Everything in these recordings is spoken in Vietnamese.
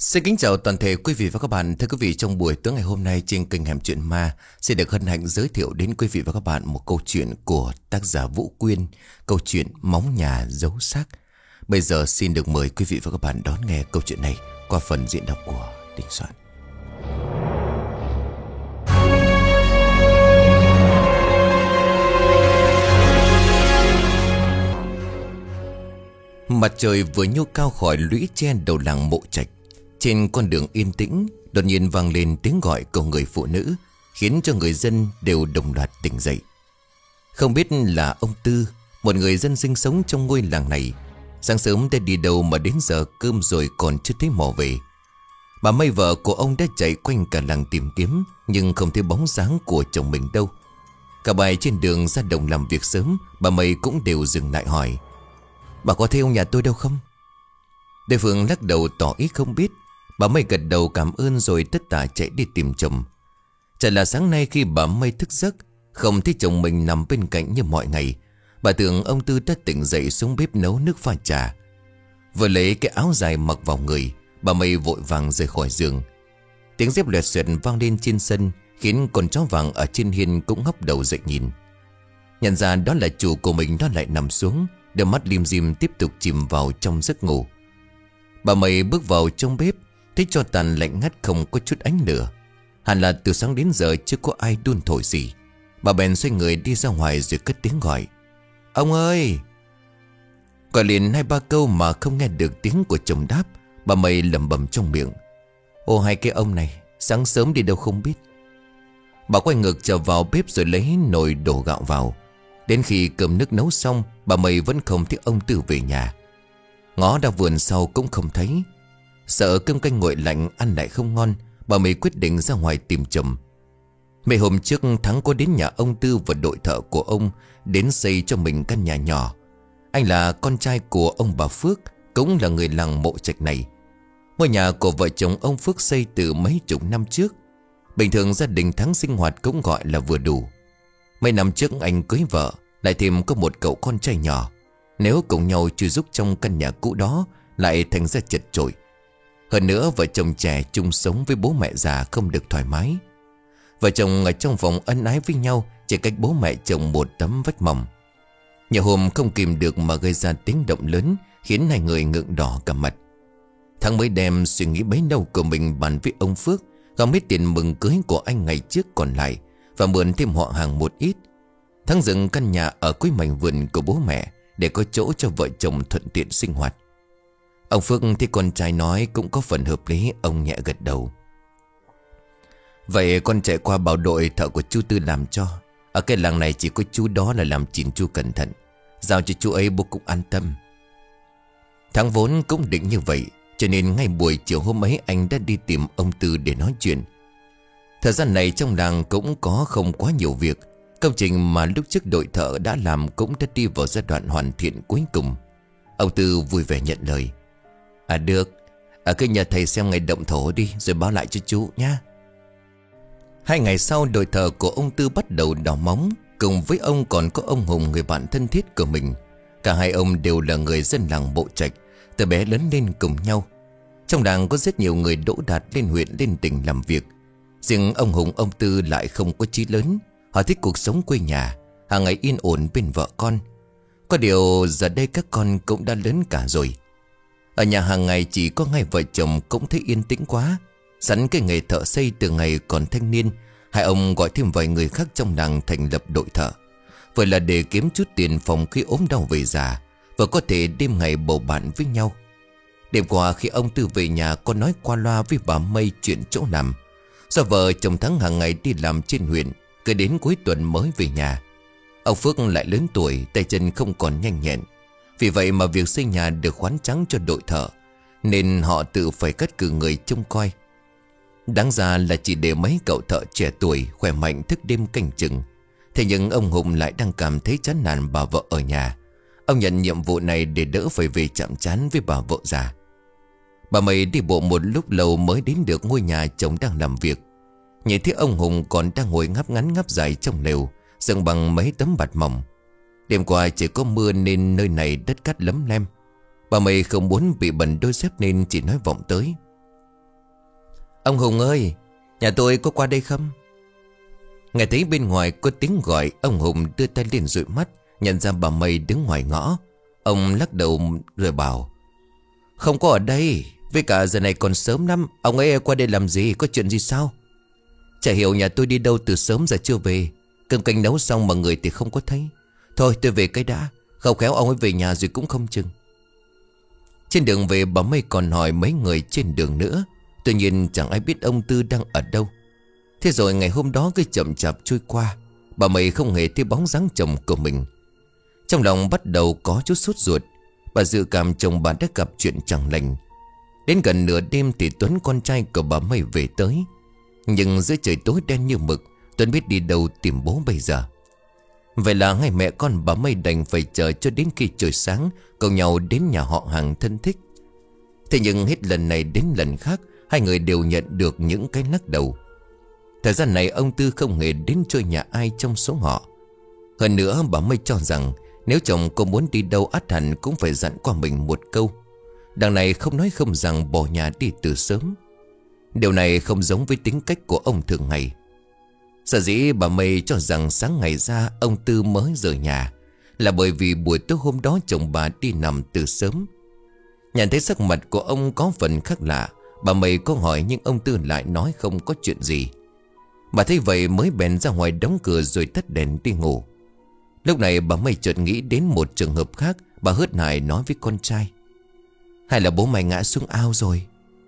Xin kính chào toàn thể quý vị và các bạn. Thưa quý vị, trong buổi tối ngày hôm nay trên kênh Hẻm Chuyện Ma sẽ được hân hạnh giới thiệu đến quý vị và các bạn một câu chuyện của tác giả Vũ Quyên, câu chuyện Móng Nhà Giấu Xác. Bây giờ xin được mời quý vị và các bạn đón nghe câu chuyện này qua phần diễn đọc của Đình Soạn. Mặt trời vừa nhô cao khỏi lũy tre đầu làng Mộ Trạch. Trên con đường yên tĩnh, đột nhiên vang lên tiếng gọi của người phụ nữ, khiến cho người dân đều đồng loạt tỉnh dậy. Không biết là ông Tư, một người dân sinh sống trong ngôi làng này, sáng sớm đã đi đâu mà đến giờ cơm rồi còn chưa thấy mò về. Bà Mây, vợ của ông, đã chạy quanh cả làng tìm kiếm, nhưng không thấy bóng dáng của chồng mình đâu. Cả bài trên đường ra đồng làm việc sớm, bà Mây cũng đều dừng lại hỏi: "Bà có thấy ông nhà tôi đâu không?" Đối phương lắc đầu tỏ ý không biết. Bà Mây gật đầu cảm ơn rồi tất tả chạy đi tìm chồng. Chả là sáng nay khi bà Mây thức giấc, không thấy chồng mình nằm bên cạnh như mọi ngày. Bà tưởng ông Tư đã tỉnh dậy xuống bếp nấu nước pha trà. Vừa lấy cái áo dài mặc vào người, bà Mây vội vàng rời khỏi giường. Tiếng dép loẹt xoẹt vang lên trên sân, khiến con chó vàng ở trên hiên cũng ngóc đầu dậy nhìn. Nhận ra đó là chủ của mình, nó lại nằm xuống, đôi mắt lim dim tiếp tục chìm vào trong giấc ngủ. Bà Mây bước vào trong bếp, thấy tro tàn lạnh ngắt không có chút ánh lửa. Hẳn là từ sáng đến giờ chưa có ai đun thổi gì. Bà bèn xoay người đi ra ngoài rồi cất tiếng gọi: "Ông ơi!" Gọi liền 2-3 câu mà không nghe được tiếng của chồng đáp. Bà Mây lẩm bẩm trong miệng: "Ô, hai cái ông này sáng sớm đi đâu không biết." Bà quay ngược trở vào bếp rồi lấy nồi đổ gạo vào. Đến khi cơm nước nấu xong, bà Mây vẫn không thấy ông Tư về nhà. Ngó ra vườn sau cũng không thấy. Sợ cơm canh nguội lạnh ăn lại không ngon, bà Mây quyết định ra ngoài tìm chồng. Mấy hôm trước Thắng có đến nhà ông Tư và đội thợ của ông đến xây cho mình căn nhà nhỏ. Anh là con trai của ông bà Phước, cũng là người làng Mộ Trạch này. Ngôi nhà của vợ chồng ông Phước xây từ mấy chục năm trước. Bình thường gia đình Thắng sinh hoạt cũng gọi là vừa đủ. Mấy năm trước anh cưới vợ, lại thêm có một cậu con trai nhỏ. Nếu cùng nhau chui giúp trong căn nhà cũ đó, lại thành ra chật chội. Hơn nữa vợ chồng trẻ chung sống với bố mẹ già không được thoải mái. Vợ chồng ở trong phòng ân ái với nhau, chỉ cách bố mẹ chồng một tấm vách mỏng. Nhiều hôm không kìm được mà gây ra tiếng động lớn, khiến hai người ngượng đỏ cả mặt. Thắng mới đem suy nghĩ bấy lâu của mình bàn với ông Phước, gom hết tiền mừng cưới của anh ngày trước còn lại và mượn thêm họ hàng một ít. Thắng dựng căn nhà ở cuối mảnh vườn của bố mẹ để có chỗ cho vợ chồng thuận tiện sinh hoạt. Ông Phước thấy con trai nói cũng có phần hợp lý, ông nhẹ gật đầu: "Vậy con chạy qua bảo đội thợ của chú Tư làm cho. Ở cái làng này chỉ có chú đó là làm chỉn chu cẩn thận, giao cho chú ấy bố cũng an tâm." Thắng vốn cũng định như vậy, cho nên ngay buổi chiều hôm ấy anh đã đi tìm ông Tư để nói chuyện. Thời gian này trong làng cũng có không quá nhiều việc. Công trình mà lúc trước đội thợ đã làm cũng đã đi vào giai đoạn hoàn thiện cuối cùng. Ông Tư vui vẻ nhận lời: "Được, cứ nhờ thầy xem ngày động thổ đi rồi báo lại cho chú nhé." 2 ngày sau, đội thợ của ông Tư bắt đầu đào móng. Cùng với ông còn có ông Hùng, người bạn thân thiết của mình. Cả hai ông đều là người dân làng Mộ Trạch, từ bé lớn lên cùng nhau. Trong làng có rất nhiều người đỗ đạt lên huyện lên tỉnh làm việc. Riêng ông Hùng ông Tư lại không có chí lớn. Họ thích cuộc sống quê nhà, hàng ngày yên ổn bên vợ con. Có điều giờ đây các con cũng đã lớn cả rồi. Ở nhà hàng ngày chỉ có hai vợ chồng cũng thấy yên tĩnh quá. Sẵn cái nghề thợ xây từ ngày còn thanh niên, hai ông gọi thêm vài người khác trong làng thành lập đội thợ. Vậy là để kiếm chút tiền phòng khi ốm đau về già, và có thể đêm ngày bầu bạn với nhau. Đêm qua khi ông Tư về nhà, có nói qua loa với bà Mây chuyện chỗ làm. Do vợ chồng Thắng hàng ngày đi làm trên huyện, cứ đến cuối tuần mới về nhà. Ông Phước lại lớn tuổi, tay chân không còn nhanh nhẹn. Vì vậy mà việc xây nhà được khoán trắng cho đội thợ, nên họ tự phải cắt cử người trông coi. Đáng ra là chỉ để mấy cậu thợ trẻ tuổi khỏe mạnh thức đêm canh chừng. Thế nhưng ông Hùng lại đang cảm thấy chán nản bà vợ ở nhà. Ông nhận nhiệm vụ này để đỡ phải về chạm trán với bà vợ già. Bà Mây đi bộ một lúc lâu mới đến được ngôi nhà chồng đang làm việc. Nhìn thấy ông Hùng còn đang ngồi ngáp ngắn ngáp dài trong lều, dựng bằng mấy tấm bạt mỏng. Đêm qua chỉ có mưa nên nơi này đất cát lấm lem. Bà Mây không muốn bị bẩn đôi dép nên chỉ nói vọng tới: Ông Hùng ơi, nhà tôi có qua đây không? Nghe thấy bên ngoài có tiếng gọi, ông Hùng đưa tay lên dụi mắt, nhận ra bà Mây đứng ngoài ngõ. Ông lắc đầu rồi bảo: Không có ở đây, với cả giờ này còn sớm lắm. Ông ấy qua đây làm gì, có chuyện gì sao? Chả hiểu nhà tôi đi đâu từ sớm giờ chưa về. Cơm canh nấu xong mà người thì không có thấy. Thôi tôi về cái đã, không khéo ông ấy về nhà rồi cũng không chừng. Trên đường về bà Mây còn hỏi mấy người trên đường nữa. Tuy nhiên chẳng ai biết ông Tư đang ở đâu. Thế rồi ngày hôm đó cứ chậm chạp trôi qua, bà Mây không hề thấy bóng dáng chồng của mình. Trong lòng bắt đầu có chút sốt ruột. Bà dự cảm chồng bà đã gặp chuyện chẳng lành. Đến gần nửa đêm thì Tuấn con trai của bà Mây về tới. Nhưng giữa trời tối đen như mực, Tuấn biết đi đâu tìm bố bây giờ. Vậy là hai mẹ con bà Mây đành phải chờ cho đến khi trời sáng, cùng nhau đến nhà họ hàng thân thích. Thế nhưng hết lần này đến lần khác, hai người đều nhận được những cái lắc đầu. Thời gian này ông Tư không hề đến chơi nhà ai trong số họ. Hơn nữa bà Mây cho rằng nếu chồng cô muốn đi đâu ắt hẳn cũng phải dặn qua mình một câu. Đằng này không nói không rằng bỏ nhà đi từ sớm. Điều này không giống với tính cách của ông thường ngày. Sở dĩ bà Mây cho rằng sáng ngày ra ông Tư mới rời nhà là bởi vì buổi tối hôm đó chồng bà đi nằm từ sớm. Nhận thấy sắc mặt của ông có phần khác lạ, bà Mây có hỏi nhưng ông Tư lại nói không có chuyện gì. Bà thấy vậy mới bèn ra ngoài đóng cửa rồi tắt đèn đi ngủ. Lúc này bà Mây chợt nghĩ đến một trường hợp khác. Bà hớt hải nói với con trai: Hay là bố mày ngã xuống ao rồi?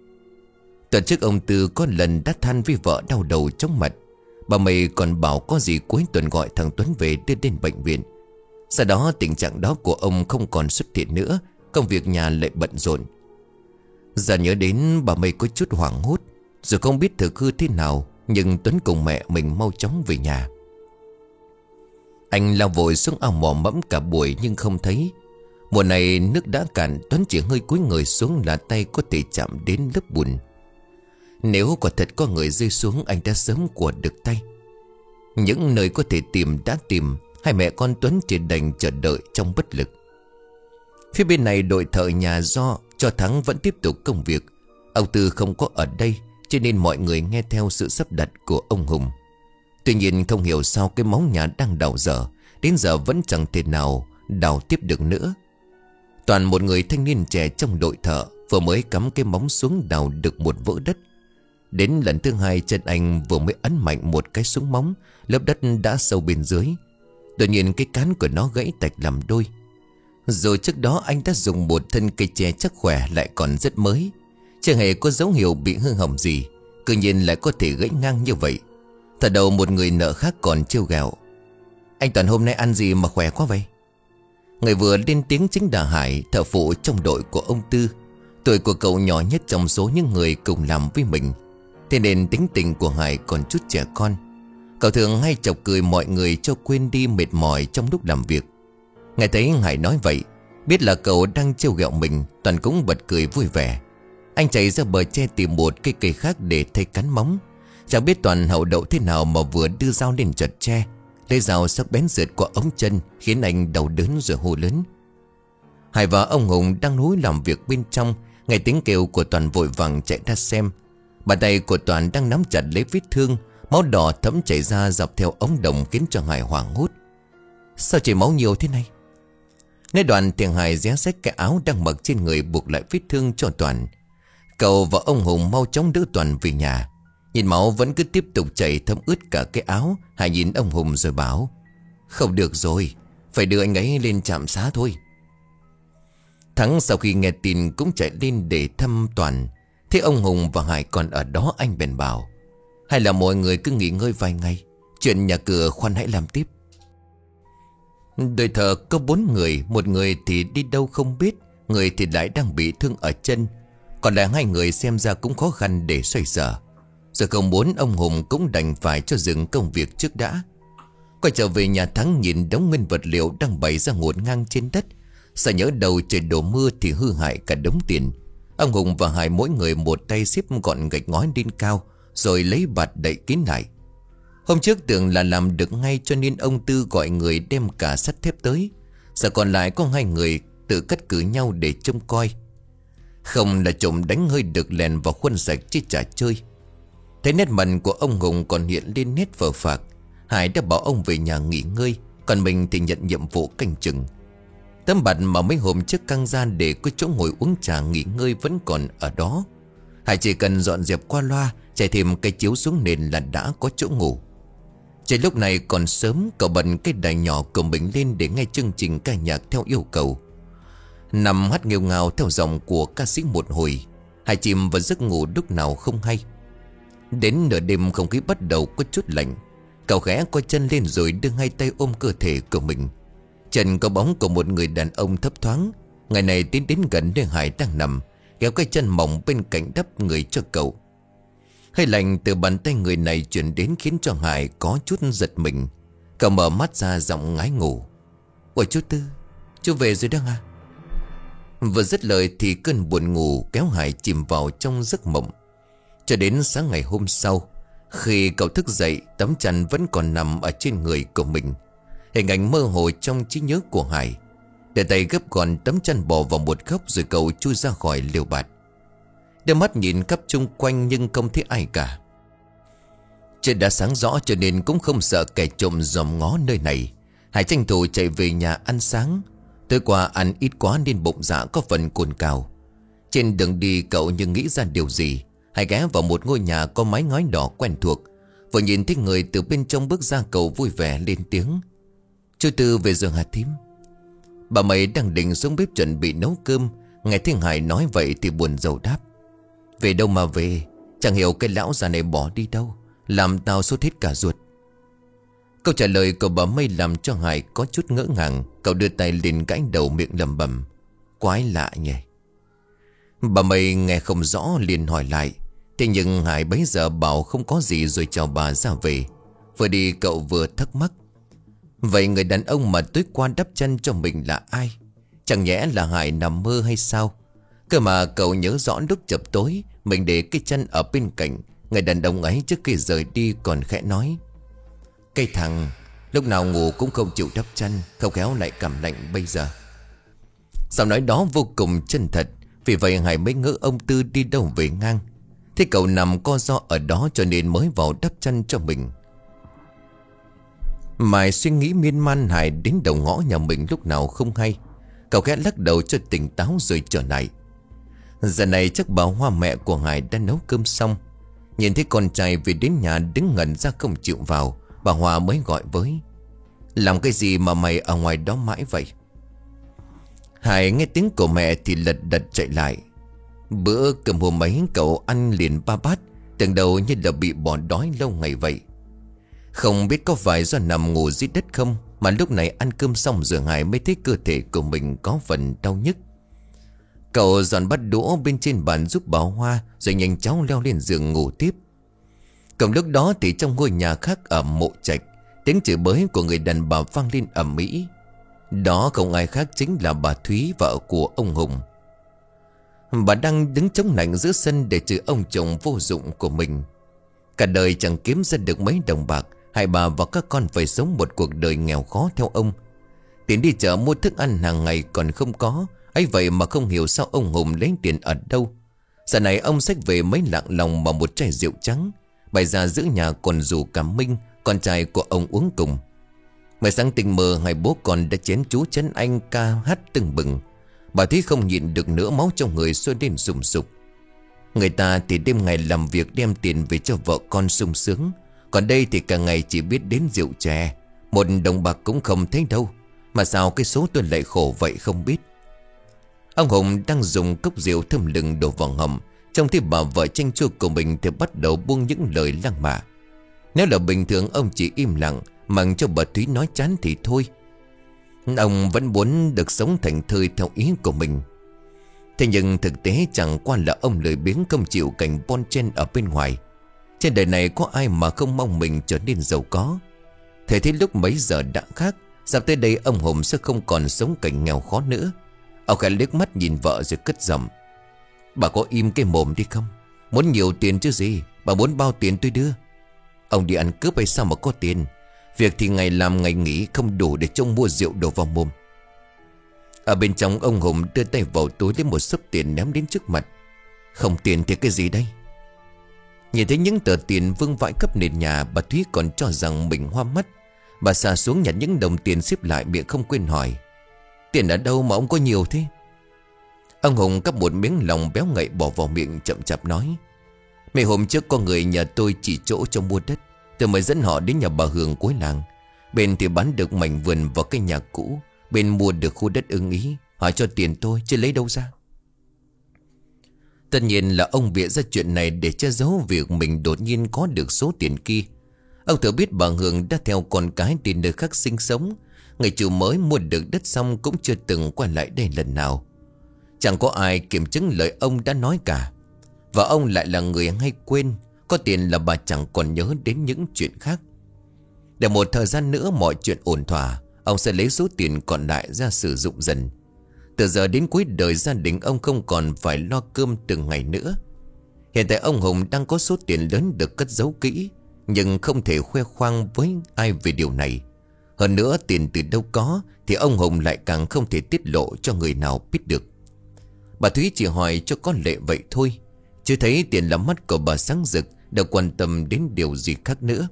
Tuần trước ông Tư có lần đã than với vợ đau đầu chóng mặt. Bà Mây còn bảo có gì cuối tuần gọi thằng Tuấn về đưa đến bệnh viện. Sau đó tình trạng đó của ông không còn xuất hiện nữa. Công việc nhà lại bận rộn. Giờ nhớ đến bà Mây có chút hoảng hốt, rồi không biết thực hư thế nào. Nhưng Tuấn cùng mẹ mình mau chóng về nhà. Anh lao vội xuống ao mò mẫm cả buổi nhưng không thấy. Mùa này nước đã cạn, Tuấn chỉ hơi cúi người xuống là tay có thể chạm đến lớp bùn. Nếu quả thật có người rơi xuống, anh đã sớm quật được tay. Những nơi có thể tìm đã tìm, hai mẹ con Tuấn chỉ đành chờ đợi trong bất lực. Phía bên này đội thợ nhà do cho Thắng vẫn tiếp tục công việc. Ông Tư không có ở đây, cho nên mọi người nghe theo sự sắp đặt của ông Hùng. Tuy nhiên không hiểu sao cái móng nhà đang đào dở đến giờ vẫn chẳng thể nào đào tiếp được nữa. Toàn một người thanh niên trẻ trong đội thợ vừa mới cắm cái móng xuống đào được một vỡ đất. Đến lần thứ hai chân anh vừa mới ấn mạnh một cái xuống móng, lớp đất đã sâu bên dưới. Đột nhiên cái cán của nó gãy tạch làm đôi. Rồi trước đó anh đã dùng một thân cây tre chắc khỏe lại còn rất mới, chưa hề có dấu hiệu bị hư hỏng gì, cứ nhiên lại có thể gãy ngang như vậy. Thật đầu một người nợ khác còn trêu ghẹo: Anh Toàn hôm nay ăn gì mà khỏe quá vậy? Người vừa lên tiếng chính là Hải, thợ phụ trong đội của ông Tư. Tuổi của cậu nhỏ nhất trong số những người cùng làm với mình, thế nên tính tình của Hải còn chút trẻ con. Cậu thường hay chọc cười mọi người cho quên đi mệt mỏi trong lúc làm việc. Nghe thấy Hải nói vậy, biết là cậu đang trêu ghẹo mình, Toàn cũng bật cười vui vẻ. Anh chạy ra bờ tre tìm một cây cây khác để thay cán móng. Chẳng biết Toàn hậu đậu thế nào mà vừa đưa dao lên chặt tre, lấy dao sắc bén rượt qua ống chân, khiến anh đau đớn rồi hô lớn. Hải và ông Hùng đang núi làm việc bên trong, nghe tiếng kêu của Toàn vội vàng chạy ra xem. Bàn tay của Toàn đang nắm chặt lấy vết thương, máu đỏ thấm chảy ra dọc theo ống đồng khiến cho Hải hoảng hốt. Sao chảy máu nhiều thế này? Nghe Đoàn thì Hải xé xách cái áo đang mặc trên người buộc lại vết thương cho Toàn. Cậu và ông Hùng mau chóng đỡ Toàn về nhà. Nhìn máu vẫn cứ tiếp tục chảy thấm ướt cả cái áo, Hải nhìn ông Hùng rồi bảo: Không được rồi, phải đưa anh ấy lên trạm xá thôi. Thắng sau khi nghe tin cũng chạy lên để thăm Toàn. Thế ông Hùng và Hải còn ở đó, anh bèn bảo: Hay là mọi người cứ nghỉ ngơi vài ngày, chuyện nhà cửa khoan hãy làm tiếp. Đội thợ có 4 người, một người thì đi đâu không biết, người thì lại đang bị thương ở chân, còn lại 2 người xem ra cũng khó khăn để xoay sở. Giờ không muốn, ông Hùng cũng đành phải cho dừng công việc trước đã. Quay trở về nhà Thắng nhìn đống nguyên vật liệu đang bày ra ngổn ngang trên đất. Sợ nhớ đầu trời đổ mưa thì hư hại cả đống tiền. Ông Hùng và Hải mỗi người một tay xếp gọn gạch ngói lên cao, rồi lấy bạt đậy kín lại. Hôm trước tưởng là làm được ngay cho nên ông Tư gọi người đem cả sắt thép tới. Giờ còn lại có 2 người tự cắt cử nhau để trông coi. Không là trộm đánh hơi được lèn vào khuôn sạch chứ chả chơi. Thấy nét mặt của ông Hùng còn hiện lên nét phờ phạc, Hải đã bảo ông về nhà nghỉ ngơi, còn mình thì nhận nhiệm vụ canh chừng. Tấm bạt mà mấy hôm trước căng ra để có chỗ ngồi uống trà nghỉ ngơi vẫn còn ở đó. Hải chỉ cần dọn dẹp qua loa, trải thêm cây chiếu xuống nền là đã có chỗ ngủ. Trời lúc này còn sớm, cậu bật cái đài nhỏ của mình lên để nghe chương trình ca nhạc theo yêu cầu. Nằm hát nghêu ngao theo giọng của ca sĩ một hồi, Hải chìm vào giấc ngủ lúc nào không hay. Đến nửa đêm không khí bắt đầu có chút lạnh. Cậu khẽ quay chân lên rồi đưa hai tay ôm cơ thể của mình. Chân có bóng của một người đàn ông thấp thoáng. Ngày này tiến đến gần nơi Hải đang nằm, kéo cái chân mỏng bên cạnh đắp người cho cậu. Hơi lạnh từ bàn tay người này chuyển đến khiến cho Hải có chút giật mình. Cậu mở mắt ra giọng ngái ngủ. Ôi chú Tư, chú về rồi đó à? Vừa dứt lời thì cơn buồn ngủ kéo Hải chìm vào trong giấc mộng. Cho đến sáng ngày hôm sau, khi cậu thức dậy, tấm chăn vẫn còn nằm ở trên người của mình. Hình ảnh mơ hồ trong trí nhớ của Hải. Để tay gấp gọn tấm chăn bò vào một góc rồi cậu chui ra khỏi lều bạt. Đưa mắt nhìn khắp chung quanh nhưng không thấy ai cả. Trời đã sáng rõ cho nên cũng không sợ kẻ trộm dòm ngó nơi này. Hải tranh thủ chạy về nhà ăn sáng. Tối qua ăn ít quá nên bụng dạ có phần cồn cào. Trên đường đi cậu như nghĩ ra điều gì. Hải ghé vào một ngôi nhà có mái ngói đỏ quen thuộc. Vừa nhìn thấy người từ bên trong bước ra, cậu vui vẻ lên tiếng. Chú Tư về rồi hả thím? Bà Mày đang định xuống bếp chuẩn bị nấu cơm. Nghe thấy Hải nói vậy thì buồn rầu đáp. Về đâu mà về, chẳng hiểu cái lão già này bỏ đi đâu, làm tao sốt hết cả ruột. Câu trả lời của bà Mây làm cho Hải có chút ngỡ ngàng. Cậu đưa tay lên gãi đầu miệng lẩm bẩm. Quái lạ nhỉ. Bà Mây nghe không rõ liền hỏi lại. Thế nhưng Hải bấy giờ bảo không có gì rồi chào bà ra về. Vừa đi cậu vừa thắc mắc. Vậy người đàn ông mà tối qua đắp chân cho mình là ai? Chẳng nhẽ là Hải nằm mơ hay sao? Cơ mà cậu nhớ rõ lúc chập tối mình để cái chân ở bên cạnh người đàn ông ấy trước khi rời đi còn khẽ nói. Cái thằng lúc nào ngủ cũng không chịu đắp chân, không khéo lại cảm lạnh bây giờ. Giọng nói đó vô cùng chân thật. Vì vậy Hải mới ngỡ ông Tư đi đâu về ngang. Thế cậu nằm co ro ở đó cho nên mới vào đắp chân cho mình. Mãi suy nghĩ miên man, Hải đến đầu ngõ nhà mình lúc nào không hay. Cậu khẽ lắc đầu cho tỉnh táo rồi trở lại. Giờ này chắc bà Hoa mẹ của Hải đã nấu cơm xong. Nhìn thấy con trai về đến nhà đứng ngẩn ra không chịu vào, bà Hoa mới gọi với. Làm cái gì mà mày ở ngoài đó mãi vậy? Hải nghe tiếng của mẹ thì lật đật chạy lại. Bữa cơm hôm ấy cậu ăn liền 3 bát, tưởng đầu như là bị bỏ đói lâu ngày vậy. Không biết có phải do nằm ngủ dưới đất không mà lúc này ăn cơm xong rồi Hải mới thấy cơ thể của mình có phần đau nhức. Cậu dọn bát đũa bên trên bàn giúp bà Hoa rồi nhanh chóng leo lên giường ngủ tiếp. Cùng lúc đó thì trong ngôi nhà khác ở Mộ Trạch, tiếng chửi bới của người đàn bà vang lên ầm ĩ. Đó không ai khác chính là bà Thúy, vợ của ông Hùng. Bà đang đứng chống nạnh giữa sân để chửi ông chồng vô dụng của mình. Cả đời chẳng kiếm ra được mấy đồng bạc, hai bà và các con phải sống một cuộc đời nghèo khó theo ông. Tiền đi chợ mua thức ăn hàng ngày còn không có, ấy vậy mà không hiểu sao ông Hùng lấy tiền ở đâu. Giờ này ông xách về mấy lạng lòng mà một chai rượu trắng, bày ra giữ nhà còn rủ cả Minh, con trai của ông uống cùng. Mới sáng tình mơ hai bố con đã chén chú Trấn Anh ca hát tưng bừng. Bà Thúy không nhịn được nữa, máu trong người sôi lên sùng sục. Người ta thì đêm ngày làm việc đem tiền về cho vợ con sung sướng, còn đây thì cả ngày chỉ biết đến rượu chè, một đồng bạc cũng không thấy đâu. Mà sao cái số tôi lại khổ vậy không biết. Ông Hùng đang dùng cốc rượu thơm lừng đổ vào hầm, trông thấy bà vợ chanh chua của mình thì bắt đầu buông những lời lăng mạ. Nếu là bình thường ông chỉ im lặng mặc cho bà Thúy nói chán thì thôi. Ông vẫn muốn được sống thành thơi theo ý của mình. Thế nhưng thực tế chẳng qua là ông lười biếng không chịu cảnh bon chen ở bên ngoài. Trên đời này có ai mà không mong mình trở nên giàu có. Thế thì lúc mấy giờ đã khác. Sắp tới đây ông Hùng sẽ không còn sống cảnh nghèo khó nữa. Ông khẽ liếc mắt nhìn vợ rồi cất giọng. Bà có im cái mồm đi không? Muốn nhiều tiền chứ gì? Bà muốn bao tiền tôi đưa. Ông đi ăn cướp hay sao mà có tiền? Việc thì ngày làm ngày nghỉ không đủ để trông mua rượu đổ vào mồm. Ở bên trong ông Hùng đưa tay vào túi lấy một xấp tiền ném đến trước mặt. Không tiền thì cái gì đây? Nhìn thấy những tờ tiền vương vãi khắp nền nhà, bà Thúy còn cho rằng mình hoa mắt. Bà xà xuống nhặt những đồng tiền xếp lại, miệng không quên hỏi: tiền ở đâu mà ông có nhiều thế? Ông Hùng cắp một miếng lòng béo ngậy bỏ vào miệng, chậm chạp nói: mấy hôm trước có người nhà tôi chỉ chỗ cho mua đất, tôi mới dẫn họ đến nhà bà Hường cuối làng. Bên thì bán được mảnh vườn và cái nhà cũ, bên mua được khu đất ưng ý. Hỏi cho tiền tôi chứ lấy đâu ra. Tất nhiên là ông bịa ra chuyện này để che giấu việc mình đột nhiên có được số tiền kia. Ông thừa biết bà Hường đã theo con cái đi nơi khác sinh sống. Người chủ mới mua được đất xong cũng chưa từng quay lại đây lần nào. Chẳng có ai kiểm chứng lời ông đã nói cả. Và ông lại là người hay quên. Có tiền là bà chẳng còn nhớ đến những chuyện khác. Để một thời gian nữa mọi chuyện ổn thỏa, ông sẽ lấy số tiền còn lại ra sử dụng dần. Từ giờ đến cuối đời gia đình ông không còn phải lo cơm từng ngày nữa. Hiện tại ông Hùng đang có số tiền lớn được cất giấu kỹ, nhưng không thể khoe khoang với ai về điều này. Hơn nữa tiền từ đâu có thì ông Hùng lại càng không thể tiết lộ cho người nào biết được. Bà Thúy chỉ hỏi cho có lệ vậy thôi, chứ thấy tiền là mắt của bà sáng rực, đâu quan tâm đến điều gì khác nữa.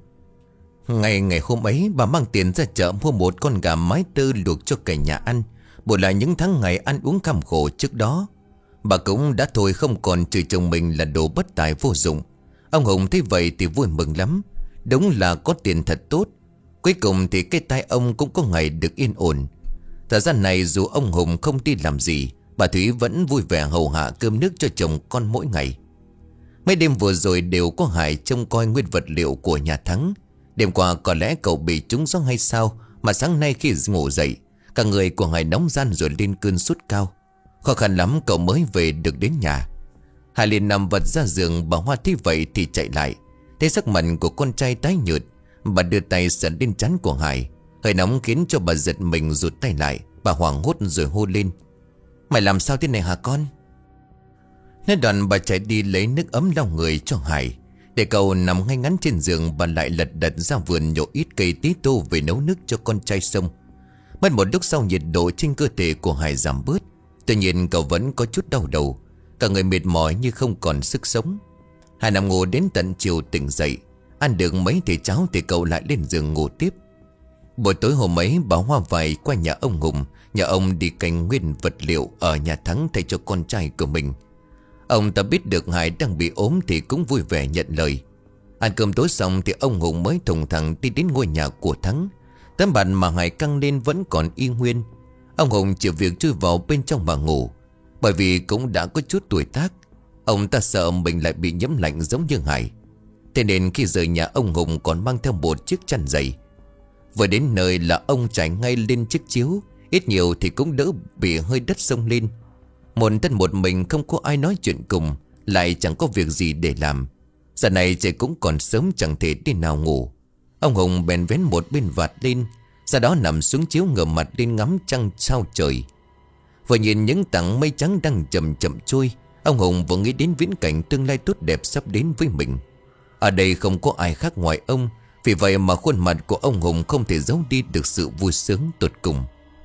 Ngày hôm ấy bà mang tiền ra chợ mua một con gà mái tơ luộc cho cả nhà ăn, bù lại những tháng ngày ăn uống kham khổ trước đó. Bà cũng đã thôi không còn chửi chồng mình là đồ bất tài vô dụng. Ông Hùng thấy vậy thì vui mừng lắm. Đúng là có tiền thật tốt. Cuối cùng thì cái tay ông cũng có ngày được yên ổn. Thời gian này dù ông Hùng không đi làm gì, bà Thúy vẫn vui vẻ hầu hạ cơm nước cho chồng con mỗi ngày. Mấy đêm vừa rồi đều có Hải trông coi nguyên vật liệu của nhà Thắng. Đêm qua có lẽ cậu bị trúng gió hay sao mà sáng nay khi ngủ dậy, cả người của Hải nóng ran rồi lên cơn sốt cao. Khó khăn lắm cậu mới về được đến nhà. Hải liền nằm vật ra giường. Bà Hoa thấy vậy thì chạy lại. Thấy sắc mặt của con trai tái nhợt, bà đưa tay sờ lên trán của Hải. Hơi nóng khiến cho bà giật mình rụt tay lại. Bà hoảng hốt rồi hô lên: mày làm sao thế này hả con? Nói đoạn bà chạy đi lấy nước ấm lau người cho Hải. Để cậu nằm ngay ngắn trên giường, bà lại lật đật ra vườn nhổ ít cây tí tô về nấu nước cho con trai xông. Mất một lúc sau nhiệt độ trên cơ thể của Hải giảm bớt. Tuy nhiên cậu vẫn có chút đau đầu, cả người mệt mỏi như không còn sức sống. Hải nằm ngủ đến tận chiều tỉnh dậy. Ăn được mấy thìa cháo thì cậu lại lên giường ngủ tiếp. Buổi tối hôm ấy bà Hoa vài qua nhà ông Hùng, nhà ông đi canh nguyên vật liệu ở nhà Thắng thay cho con trai của mình. Ông ta biết được Hải đang bị ốm thì cũng vui vẻ nhận lời. Ăn cơm tối xong thì ông Hùng mới thùng thẳng đi đến ngôi nhà của Thắng. Tấm bàn mà Hải căng lên vẫn còn y nguyên. Ông Hùng chịu việc chui vào bên trong mà ngủ. Bởi vì cũng đã có chút tuổi tác, ông ta sợ mình lại bị nhiễm lạnh giống như Hải. Thế nên khi rời nhà ông Hùng còn mang theo một chiếc chăn dày. Vừa đến nơi là ông trải ngay lên chiếc chiếu, ít nhiều thì cũng đỡ bị hơi đất xông lên. Một thân một mình không có ai nói chuyện cùng, lại chẳng có việc gì để làm. Giờ này trời cũng còn sớm chẳng thể đi nào ngủ. Ông Hùng bèn vén một bên vạt lên, sau đó nằm xuống chiếu ngửa mặt lên ngắm trăng sao trời. Vừa nhìn những tảng mây trắng đang chậm chậm trôi, ông Hùng vừa nghĩ đến viễn cảnh tương lai tốt đẹp sắp đến với mình. Ở đây không có ai khác ngoài ông, vì vậy mà khuôn mặt của ông Hùng không thể giấu đi được sự vui sướng tột cùng.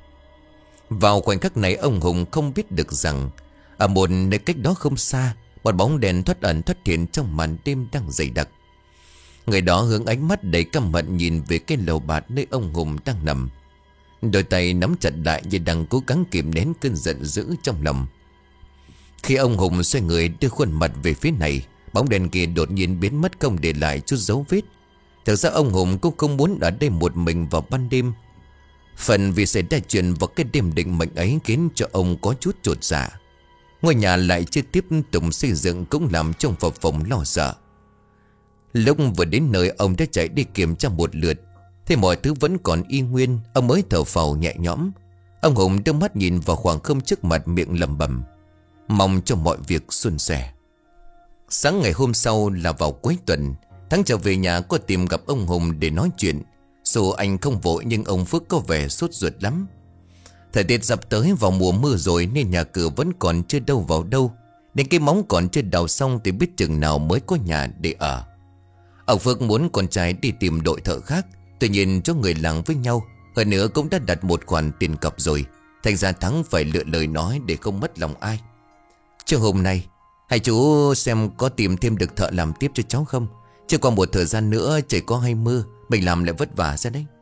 Vào khoảnh khắc này ông Hùng không biết được rằng ở một nơi cách đó không xa, một bóng đèn thoát ẩn thoát hiện trong màn đêm đang dày đặc. Người đó hướng ánh mắt đầy căm hận nhìn về cái lầu bạt nơi ông Hùng đang nằm. Đôi tay nắm chặt lại như đang cố gắng kìm nén cơn giận dữ trong lòng. Khi ông Hùng xoay người đưa khuôn mặt về phía này, bóng đèn kia đột nhiên biến mất không để lại chút dấu vết. Thực ra ông Hùng cũng không muốn ở đây một mình vào ban đêm. Phần vì xảy ra chuyện vào cái đêm định mệnh ấy khiến cho ông có chút chột dạ. Ngôi nhà lại chưa tiếp tục xây dựng cũng làm cho ông phập phồng lo sợ. Lúc vừa đến nơi ông đã chạy đi kiểm tra một lượt, thế mọi thứ vẫn còn y nguyên. Ông mới thở phào nhẹ nhõm. Ông Hùng đưa mắt nhìn vào khoảng không trước mặt, miệng lẩm bẩm mong cho mọi việc suôn sẻ. Sáng ngày hôm sau là vào cuối tuần, Thắng trở về nhà có tìm gặp ông Hùng để nói chuyện. Dù anh không vội nhưng ông Phước có vẻ sốt ruột lắm. Thời tiết sắp tới vào mùa mưa rồi nên nhà cửa vẫn còn chưa đâu vào đâu. Đến cái móng còn chưa đào xong thì biết chừng nào mới có nhà để ở. Ông Phước muốn con trai đi tìm đội thợ khác, tuy nhiên cho người làng với nhau. Hơn nữa cũng đã đặt một khoản tiền cọc rồi, thành ra Thắng phải lựa lời nói để không mất lòng ai. Chiều hôm nay Hai chú xem có tìm thêm được thợ làm tiếp cho cháu không? Chứ còn một thời gian nữa trời có hay mưa, mình làm lại vất vả ra đấy.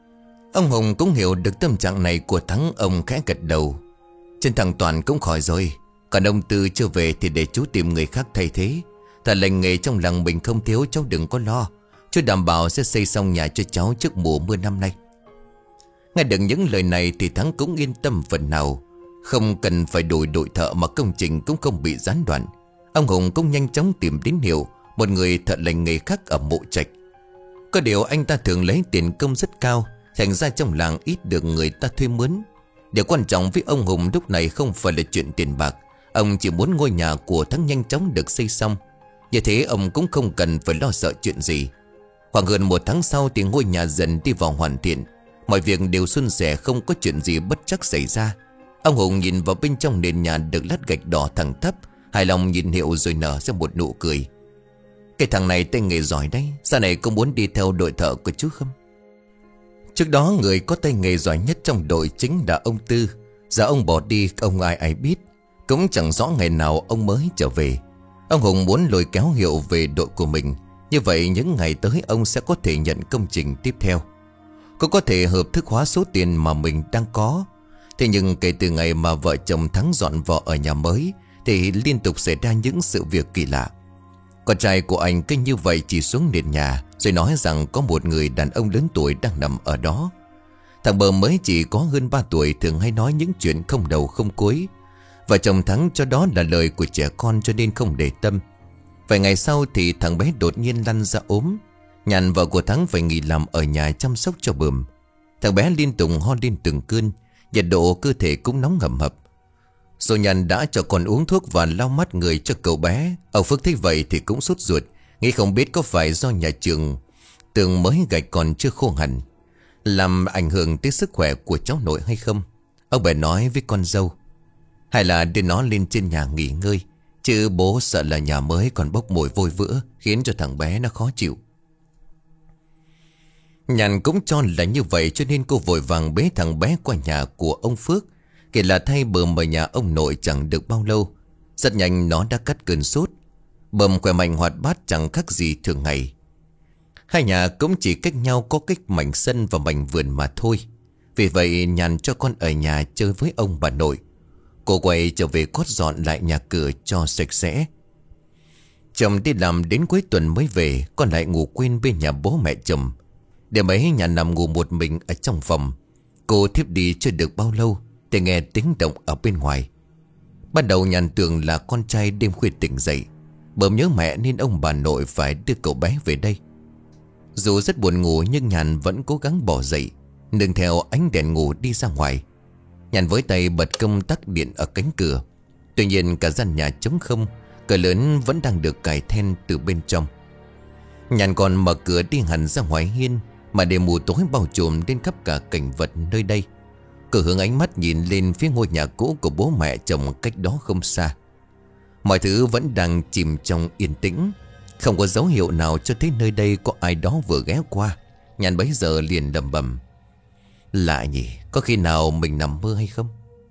Ông Hùng cũng hiểu được tâm trạng này của Thắng. Ông khẽ gật đầu. Trên thằng Toàn cũng khỏi rồi, còn ông Tư chưa về thì để chú tìm người khác thay thế. Thật lành nghề trong làng mình không thiếu, cháu đừng có lo. Chú đảm bảo sẽ xây xong nhà cho cháu trước mùa mưa năm nay. Nghe được những lời này thì Thắng cũng yên tâm phần nào. Không cần phải đổi đội thợ mà công trình cũng không bị gián đoạn. Ông Hùng cũng nhanh chóng tìm đến Hiệu, một người thợ lành nghề khác ở Mộ Trạch. Có điều anh ta thường lấy tiền công rất cao, thành ra trong làng ít được người ta thuê mướn. Điều quan trọng với ông Hùng lúc này không phải là chuyện tiền bạc. Ông chỉ muốn ngôi nhà của Thắng nhanh chóng được xây xong. Như thế ông cũng không cần phải lo sợ chuyện gì. Khoảng hơn một tháng sau thì ngôi nhà dần đi vào hoàn thiện. Mọi việc đều suôn sẻ, không có chuyện gì bất trắc xảy ra. Ông Hùng nhìn vào bên trong nền nhà được lát gạch đỏ thẳng thấp, hài lòng nhìn Hiệu rồi nở ra một nụ cười. Cái thằng này tay nghề giỏi đấy, sau này có muốn đi theo đội thợ của chú không? Trước đó người có tay nghề giỏi nhất trong đội chính là ông Tư. Giờ ông bỏ đi không ai biết, cũng chẳng rõ ngày nào ông mới trở về. Ông Hùng muốn lôi kéo Hiệu về đội của mình. Như vậy những ngày tới ông sẽ có thể nhận công trình tiếp theo, cũng có thể hợp thức hóa số tiền mà mình đang có. Thế nhưng kể từ ngày mà vợ chồng Thắng dọn vào ở nhà mới thì liên tục xảy ra những sự việc kỳ lạ. Con trai của anh cứ như vậy chỉ xuống nền nhà rồi nói rằng có một người đàn ông lớn tuổi đang nằm ở đó. Thằng Bờ mới chỉ có hơn 3 tuổi, thường hay nói những chuyện không đầu không cuối. Vợ chồng Thắng cho đó là lời của trẻ con cho nên không để tâm. Vài ngày sau thì thằng bé đột nhiên lăn ra ốm. Nhàn vợ của Thắng phải nghỉ làm ở nhà chăm sóc cho Bờm. Thằng bé liên tục ho lên từng cơn, nhiệt độ cơ thể cũng nóng hầm hập. Rồi Nhàn đã cho con uống thuốc và lau mắt người cho cậu bé. Ông Phước thấy vậy thì cũng sốt ruột, nghĩ không biết có phải do nhà trường tường mới gạch còn chưa khô hẳn, làm ảnh hưởng tới sức khỏe của cháu nội hay không. Ông bèn nói với con dâu, hay là đưa nó lên trên nhà nghỉ ngơi, chứ bố sợ là nhà mới còn bốc mùi vôi vữa, khiến cho thằng bé nó khó chịu. Nhàn cũng cho là như vậy cho nên cô vội vàng bế thằng bé qua nhà của ông Phước. Kể là thay Bờm ở nhà ông nội chẳng được bao lâu, rất nhanh nó đã cắt cơn sốt. Bờm khỏe mạnh hoạt bát chẳng khác gì thường ngày. Hai nhà cũng chỉ cách nhau có cách mảnh sân và mảnh vườn mà thôi. Vì vậy Nhàn cho con ở nhà chơi với ông bà nội. Cô quay trở về quét dọn lại nhà cửa cho sạch sẽ. Chồng đi làm đến cuối tuần mới về, con lại ngủ quên bên nhà bố mẹ chồng. Đêm ấy Nhàn nằm ngủ một mình ở trong phòng. Cô thiếp đi chưa được bao lâu thì nghe tiếng động ở bên ngoài. Ban đầu Nhàn tưởng là con trai đêm khuya tỉnh dậy. Bờm nhớ mẹ nên ông bà nội phải đưa cậu bé về đây. Dù rất buồn ngủ nhưng Nhàn vẫn cố gắng bỏ dậy, nương theo ánh đèn ngủ đi ra ngoài. Nhàn với tay bật công tắc điện ở cánh cửa. Tuy nhiên cả gian nhà trống không, cửa lớn vẫn đang được cài then từ bên trong. Nhàn còn mở cửa đi hẳn ra ngoài hiên, mà đêm mù tối bao trùm lên khắp cả cảnh vật nơi đây. Cô hướng ánh mắt nhìn lên phía ngôi nhà cũ của bố mẹ chồng cách đó không xa. Mọi thứ vẫn đang chìm trong yên tĩnh, không có dấu hiệu nào cho thấy nơi đây có ai đó vừa ghé qua. Nhàn bấy giờ liền lẩm bẩm, lạ nhỉ, có khi nào mình nằm mơ hay không?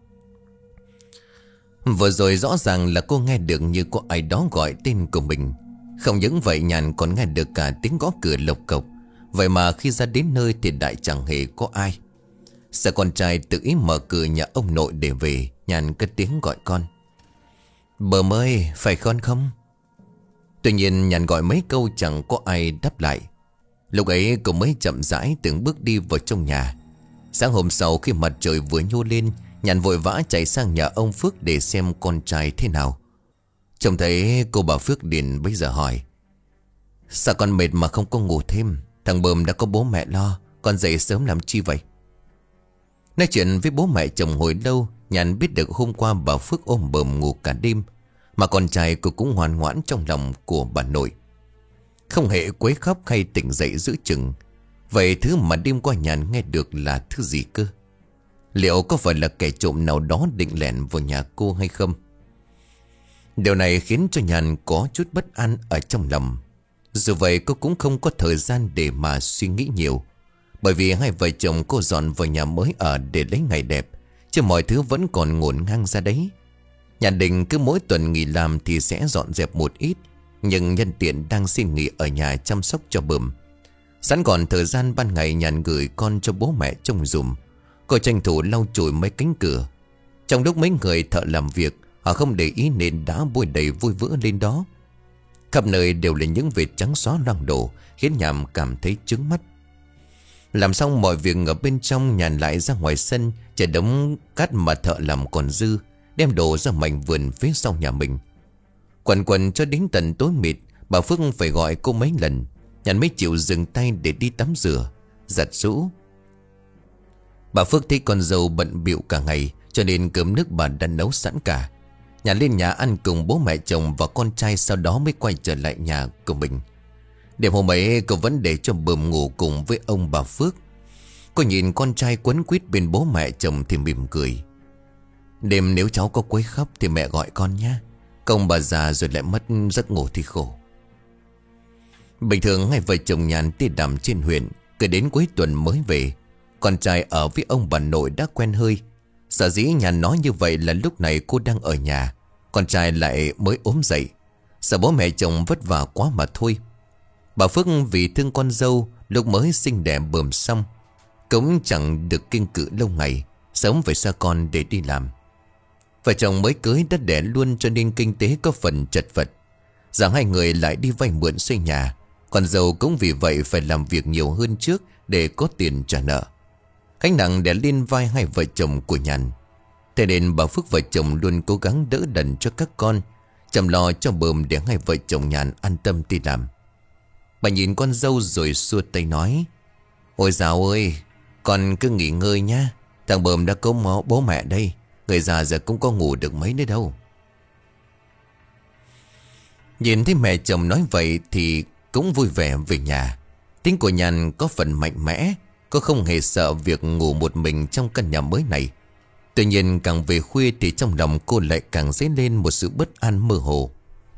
Vừa rồi rõ ràng là cô nghe được như có ai đó gọi tên của mình. Không những vậy Nhàn còn nghe được cả tiếng gõ cửa lộc cộc. Vậy mà khi ra đến nơi thì lại chẳng hề có ai. Sợ con trai tự ý mở cửa nhà ông nội để về, Nhàn cất tiếng gọi con, Bờm ơi, phải con không? Tuy nhiên Nhàn gọi mấy câu chẳng có ai đáp lại. Lúc ấy cô mới chậm rãi từng bước đi vào trong nhà. Sáng hôm sau khi mặt trời vừa nhô lên, Nhàn vội vã chạy sang nhà ông Phước để xem con trai thế nào. Trông thấy cô bà Phước liền bây giờ hỏi, sao con mệt mà không có ngủ thêm? Thằng Bờm đã có bố mẹ lo, con dậy sớm làm chi vậy? Nói chuyện với bố mẹ chồng hồi lâu, Nhàn biết được hôm qua bà Phước ôm Bờm ngủ cả đêm, mà con trai cô cũng ngoan ngoãn trong lòng của bà nội, không hề quấy khóc hay tỉnh dậy giữa chừng. Vậy thứ mà đêm qua Nhàn nghe được là thứ gì cơ? Liệu có phải là kẻ trộm nào đó định lẻn vào nhà cô hay không? Điều này khiến cho Nhàn có chút bất an ở trong lòng. Dù vậy cô cũng không có thời gian để mà suy nghĩ nhiều, bởi vì hai vợ chồng cô dọn vào nhà mới ở để lấy ngày đẹp, chứ mọi thứ vẫn còn ngổn ngang ra đấy. Nhà định cứ mỗi tuần nghỉ làm thì sẽ dọn dẹp một ít, nhưng nhân tiện đang xin nghỉ ở nhà chăm sóc cho Bờm. Sẵn còn thời gian ban ngày Nhàn gửi con cho bố mẹ trông dùm. Cô tranh thủ lau chùi mấy cánh cửa. Trong lúc mấy người thợ làm việc, họ không để ý nên đã bôi đầy vôi vữa lên đó. Khắp nơi đều là những vệt trắng xóa loang đổ, khiến Nhàn cảm thấy chướng mắt. Làm xong mọi việc ở bên trong, Nhàn lại ra ngoài sân chở đống cát mà thợ làm còn dư, đem đồ ra mảnh vườn phía sau nhà mình. Quần quần cho đến tận tối mịt, bà Phước phải gọi cô mấy lần, Nhàn mới chịu dừng tay để đi tắm rửa, giặt giũ. Bà Phước thấy con dâu bận bịu cả ngày, cho nên cơm nước bà đã nấu sẵn cả. Nhàn lên nhà ăn cùng bố mẹ chồng và con trai, sau đó mới quay trở lại nhà của mình. Đêm hôm ấy cô vẫn để cho Bờm ngủ cùng với ông bà Phước. Cô nhìn con trai quấn quýt bên bố mẹ chồng thì mỉm cười. Đêm nếu cháu có quấy khóc thì mẹ gọi con nhé. Công bà già rồi lại mất giấc ngủ thì khổ. Bình thường hai vợ chồng Nhàn đi làm trên huyện, cứ đến cuối tuần mới về. Con trai ở với ông bà nội đã quen hơi. Sở dĩ Nhàn nói như vậy là lúc này cô đang ở nhà, con trai lại mới ốm dậy, sợ bố mẹ chồng vất vả quá mà thôi. Bà Phước vì thương con dâu, lúc mới sinh đẻ Bờm xong cũng chẳng được kiêng cữ lâu ngày, sớm phải xa con để đi làm. Vợ chồng mới cưới đã đẻ luôn, cho nên kinh tế có phần chật vật. Rằng hai người lại đi vay mượn xây nhà, con dâu cũng vì vậy phải làm việc nhiều hơn trước để có tiền trả nợ. Gánh nặng đè lên vai hai vợ chồng của Nhàn. Thế nên bà Phước vợ chồng luôn cố gắng đỡ đần cho các con, chăm lo cho Bờm để hai vợ chồng Nhàn an tâm đi làm. Bà nhìn con dâu rồi xua tay nói: Ôi dào ơi, con cứ nghỉ ngơi nhá. Thằng Bờm đã có bố mẹ đây, người già giờ cũng có ngủ được mấy nữa đâu. Nhìn thấy mẹ chồng nói vậy thì cũng vui vẻ về nhà. Tính của Nhàn có phần mạnh mẽ, cô không hề sợ việc ngủ một mình trong căn nhà mới này. Tuy nhiên càng về khuya thì trong lòng cô lại càng dấy lên một sự bất an mơ hồ.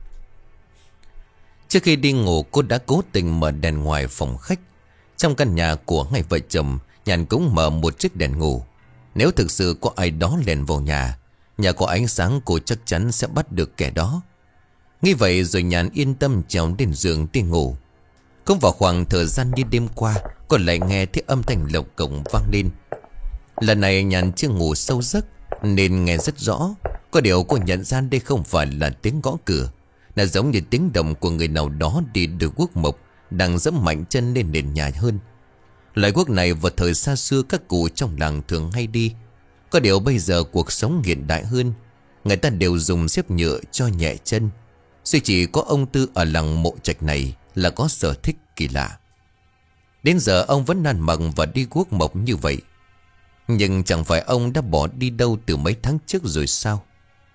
Trước khi đi ngủ, cô đã cố tình mở đèn ngoài phòng khách. Trong căn nhà của hai vợ chồng, Nhàn cũng mở một chiếc đèn ngủ. Nếu thực sự có ai đó lèn vào nhà có ánh sáng, cô chắc chắn sẽ bắt được kẻ đó. Nghĩ vậy rồi Nhàn yên tâm trèo lên giường đi ngủ. Cũng vào khoảng thời gian như đêm qua, cô lại nghe thấy âm thanh lộc cộc vang lên. Lần này Nhàn chưa ngủ sâu giấc nên nghe rất rõ. Có điều cô nhận ra đây không phải là tiếng gõ cửa, là giống như tiếng động của người nào đó đi được guốc mộc đang dẫm mạnh chân lên nền nhà hơn. Loại guốc này vào thời xa xưa các cụ trong làng thường hay đi. Có điều bây giờ cuộc sống hiện đại hơn, người ta đều dùng xếp nhựa cho nhẹ chân. Duy chỉ có ông Tư ở làng Mộ Trạch này là có sở thích kỳ lạ. Đến giờ ông vẫn ăn mặc và đi guốc mộc như vậy. Nhưng chẳng phải ông đã bỏ đi đâu từ mấy tháng trước rồi sao?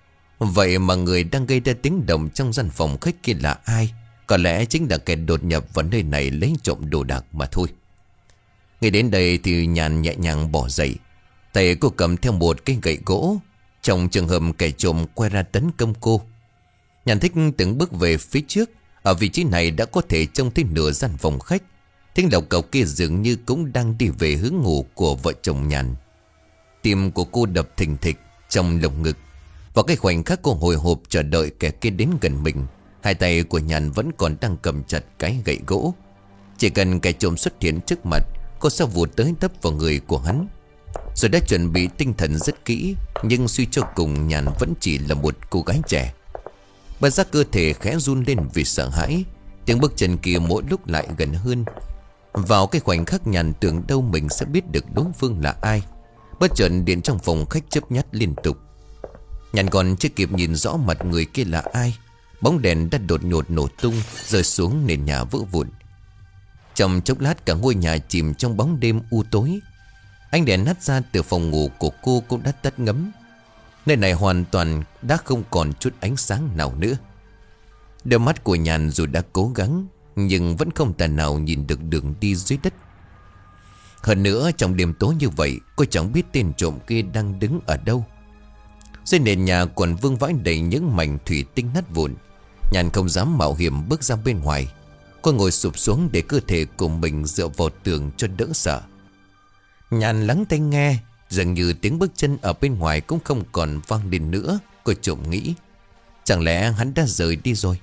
Vậy mà người đang gây ra tiếng động trong gian phòng khách kia là ai? Có lẽ chính là kẻ đột nhập vào nơi này lấy trộm đồ đạc mà thôi. Ngay đến đây thì Nhàn nhẹ nhàng bỏ dậy. Tay cô cầm theo một cây gậy gỗ, trong trường hợp kẻ trộm quay ra tấn công cô. Nhàn thích từng bước về phía trước. Ở vị trí này đã có thể trông thấy nửa gian phòng khách. Tiếng lộc cộc kia dường như cũng đang đi về hướng ngủ của vợ chồng Nhàn. Tim của cô đập thình thịch trong lồng ngực. Vào cái khoảnh khắc cô hồi hộp chờ đợi kẻ kia đến gần mình, hai tay của Nhàn vẫn còn đang cầm chặt cái gậy gỗ. Chỉ cần kẻ trộm xuất hiện trước mặt, cô sẽ vụt tới tấp vào người của hắn. Rồi đã chuẩn bị tinh thần rất kỹ, nhưng suy cho cùng Nhàn vẫn chỉ là một cô gái trẻ. Bất giác cơ thể khẽ run lên vì sợ hãi. Tiếng bước chân kia mỗi lúc lại gần hơn. Vào cái khoảnh khắc Nhàn tưởng đâu mình sẽ biết được đối phương là ai, bất chợt điện trong phòng khách chớp nhắt liên tục. Nhàn còn chưa kịp nhìn rõ mặt người kia là ai, bóng đèn đã đột ngột nổ tung, rơi xuống nền nhà vỡ vụn. Trong chốc lát cả ngôi nhà chìm trong bóng đêm u tối. Ánh đèn hắt ra từ phòng ngủ của cô cũng đã tắt ngấm. Nơi này hoàn toàn đã không còn chút ánh sáng nào nữa. Đôi mắt của Nhàn dù đã cố gắng, nhưng vẫn không tài nào nhìn được đường đi dưới đất. Hơn nữa trong đêm tối như vậy, cô chẳng biết tên trộm kia đang đứng ở đâu. Dưới nền nhà còn vương vãi đầy những mảnh thủy tinh nát vụn. Nhàn không dám mạo hiểm bước ra bên ngoài. Cô ngồi sụp xuống để cơ thể của mình dựa vào tường cho đỡ sợ. Nhàn lắng tai nghe, dường như tiếng bước chân ở bên ngoài cũng không còn vang lên nữa. Cô trộm nghĩ. Chẳng lẽ hắn đã rời đi rồi?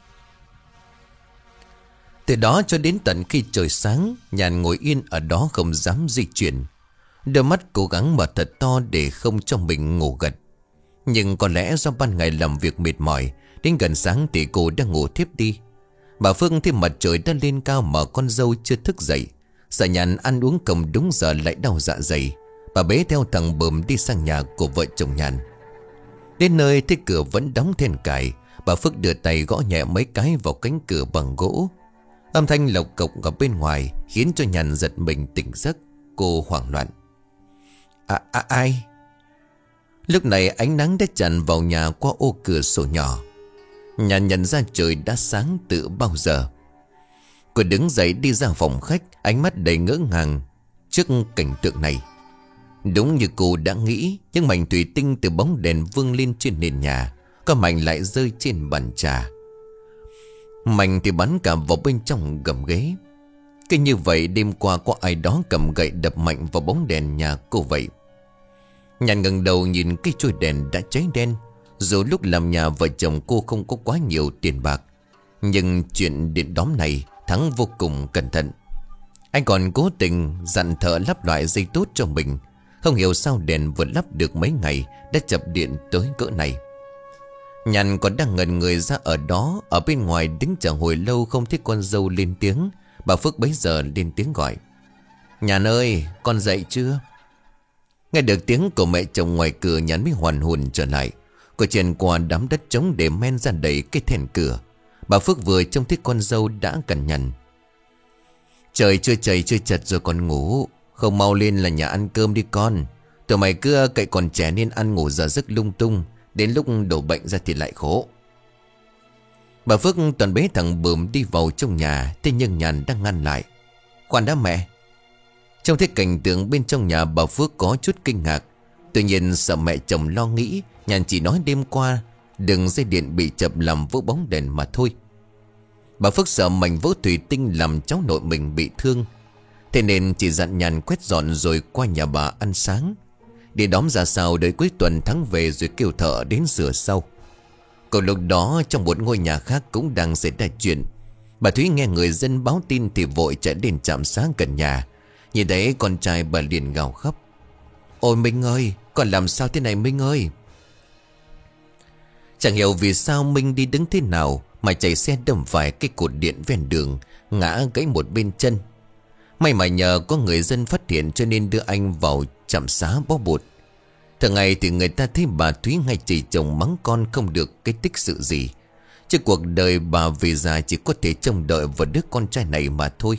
Từ đó cho đến tận khi trời sáng, Nhàn ngồi yên ở đó không dám di chuyển. Đôi mắt cố gắng mở thật to để không cho mình ngủ gật. Nhưng có lẽ do ban ngày làm việc mệt mỏi, đến gần sáng thì cô đã ngủ thiếp đi. Bà Phương thì mặt trời đã lên cao mà con dâu chưa thức dậy. Sợ Nhàn ăn uống không đúng giờ lại đau dạ dày, bà bế theo thằng Bờm đi sang nhà của vợ chồng Nhàn. Đến nơi thấy cửa vẫn đóng then cài, bà Phước đưa tay gõ nhẹ mấy cái vào cánh cửa bằng gỗ. Âm thanh lộc cộc ở bên ngoài khiến cho Nhàn giật mình tỉnh giấc. Cô hoảng loạn. Ai? Lúc này ánh nắng đã tràn vào nhà qua ô cửa sổ nhỏ. Nhàn nhận ra trời đã sáng từ bao giờ. Cô đứng dậy đi ra phòng khách, ánh mắt đầy ngỡ ngàng trước cảnh tượng này. Đúng như cô đã nghĩ, những mảnh thủy tinh từ bóng đèn vương lên trên nền nhà, có mảnh lại rơi trên bàn trà. Mảnh thì bắn cả vào bên trong gầm ghế. Cứ như vậy đêm qua có ai đó cầm gậy đập mạnh vào bóng đèn nhà cô vậy. Nhàn ngẩng đầu nhìn cái trôi đèn đã cháy đen. Dù lúc làm nhà vợ chồng cô không có quá nhiều tiền bạc, nhưng chuyện điện đóm này Thắng vô cùng cẩn thận. Anh còn cố tình dặn thợ lắp loại dây tốt cho mình. Không hiểu sao đèn vừa lắp được mấy ngày đã chập điện tới cỡ này. Nhàn còn đang ngẩn người ra ở đó. Ở bên ngoài đứng chờ hồi lâu không thấy con dâu lên tiếng. Bà Phước bấy giờ lên tiếng gọi. Nhàn ơi, con dậy chưa? Nghe được tiếng của mẹ chồng ngoài cửa, Nhàn mới hoàn hồn trở lại. Cô chen qua đám đất trống để men ra đẩy cái then cửa. Bà Phước vừa trông thấy con dâu đã cằn nhằn. Trời chưa chảy chưa chật rồi còn ngủ. Không mau lên là nhà ăn cơm đi con. Tụi mày cứ cậy còn trẻ nên ăn ngủ giờ giấc lung tung. Đến lúc đổ bệnh ra thì lại khổ. Bà Phước toàn bế thằng Bờm đi vào trong nhà. Thế nhưng Nhàn đang ngăn lại. Khoan đã mẹ. Trong thế cảnh tượng bên trong nhà, bà Phước có chút kinh ngạc. Tuy nhiên sợ mẹ chồng lo nghĩ, Nhàn chỉ nói đêm qua đường dây điện bị chập làm vỡ bóng đèn mà thôi. Bà Phước sợ mảnh vỡ thủy tinh làm cháu nội mình bị thương, thế nên chỉ dặn Nhàn quét dọn rồi qua nhà bà ăn sáng. Để đóm ra sao đợi cuối tuần Thắng về rồi kêu thợ đến sửa sau. Còn lúc đó trong một ngôi nhà khác cũng đang xảy ra chuyện. Bà Thúy nghe người dân báo tin thì vội chạy đến trạm xá gần nhà. Nhìn thấy con trai bà liền gào khóc. Ôi Minh ơi, con làm sao thế này Minh ơi? Chẳng hiểu vì sao Minh đi đứng thế nào mà chạy xe đâm phải cái cột điện ven đường, ngã gãy một bên chân. May mà nhờ có người dân phát hiện cho nên đưa anh vào trạm xá bó bột. Thường ngày thì người ta thấy bà Thúy ngay chỉ chồng mắng con không được cái tích sự gì, chứ cuộc đời bà về già chỉ có thể trông đợi vào đứa con trai này mà thôi.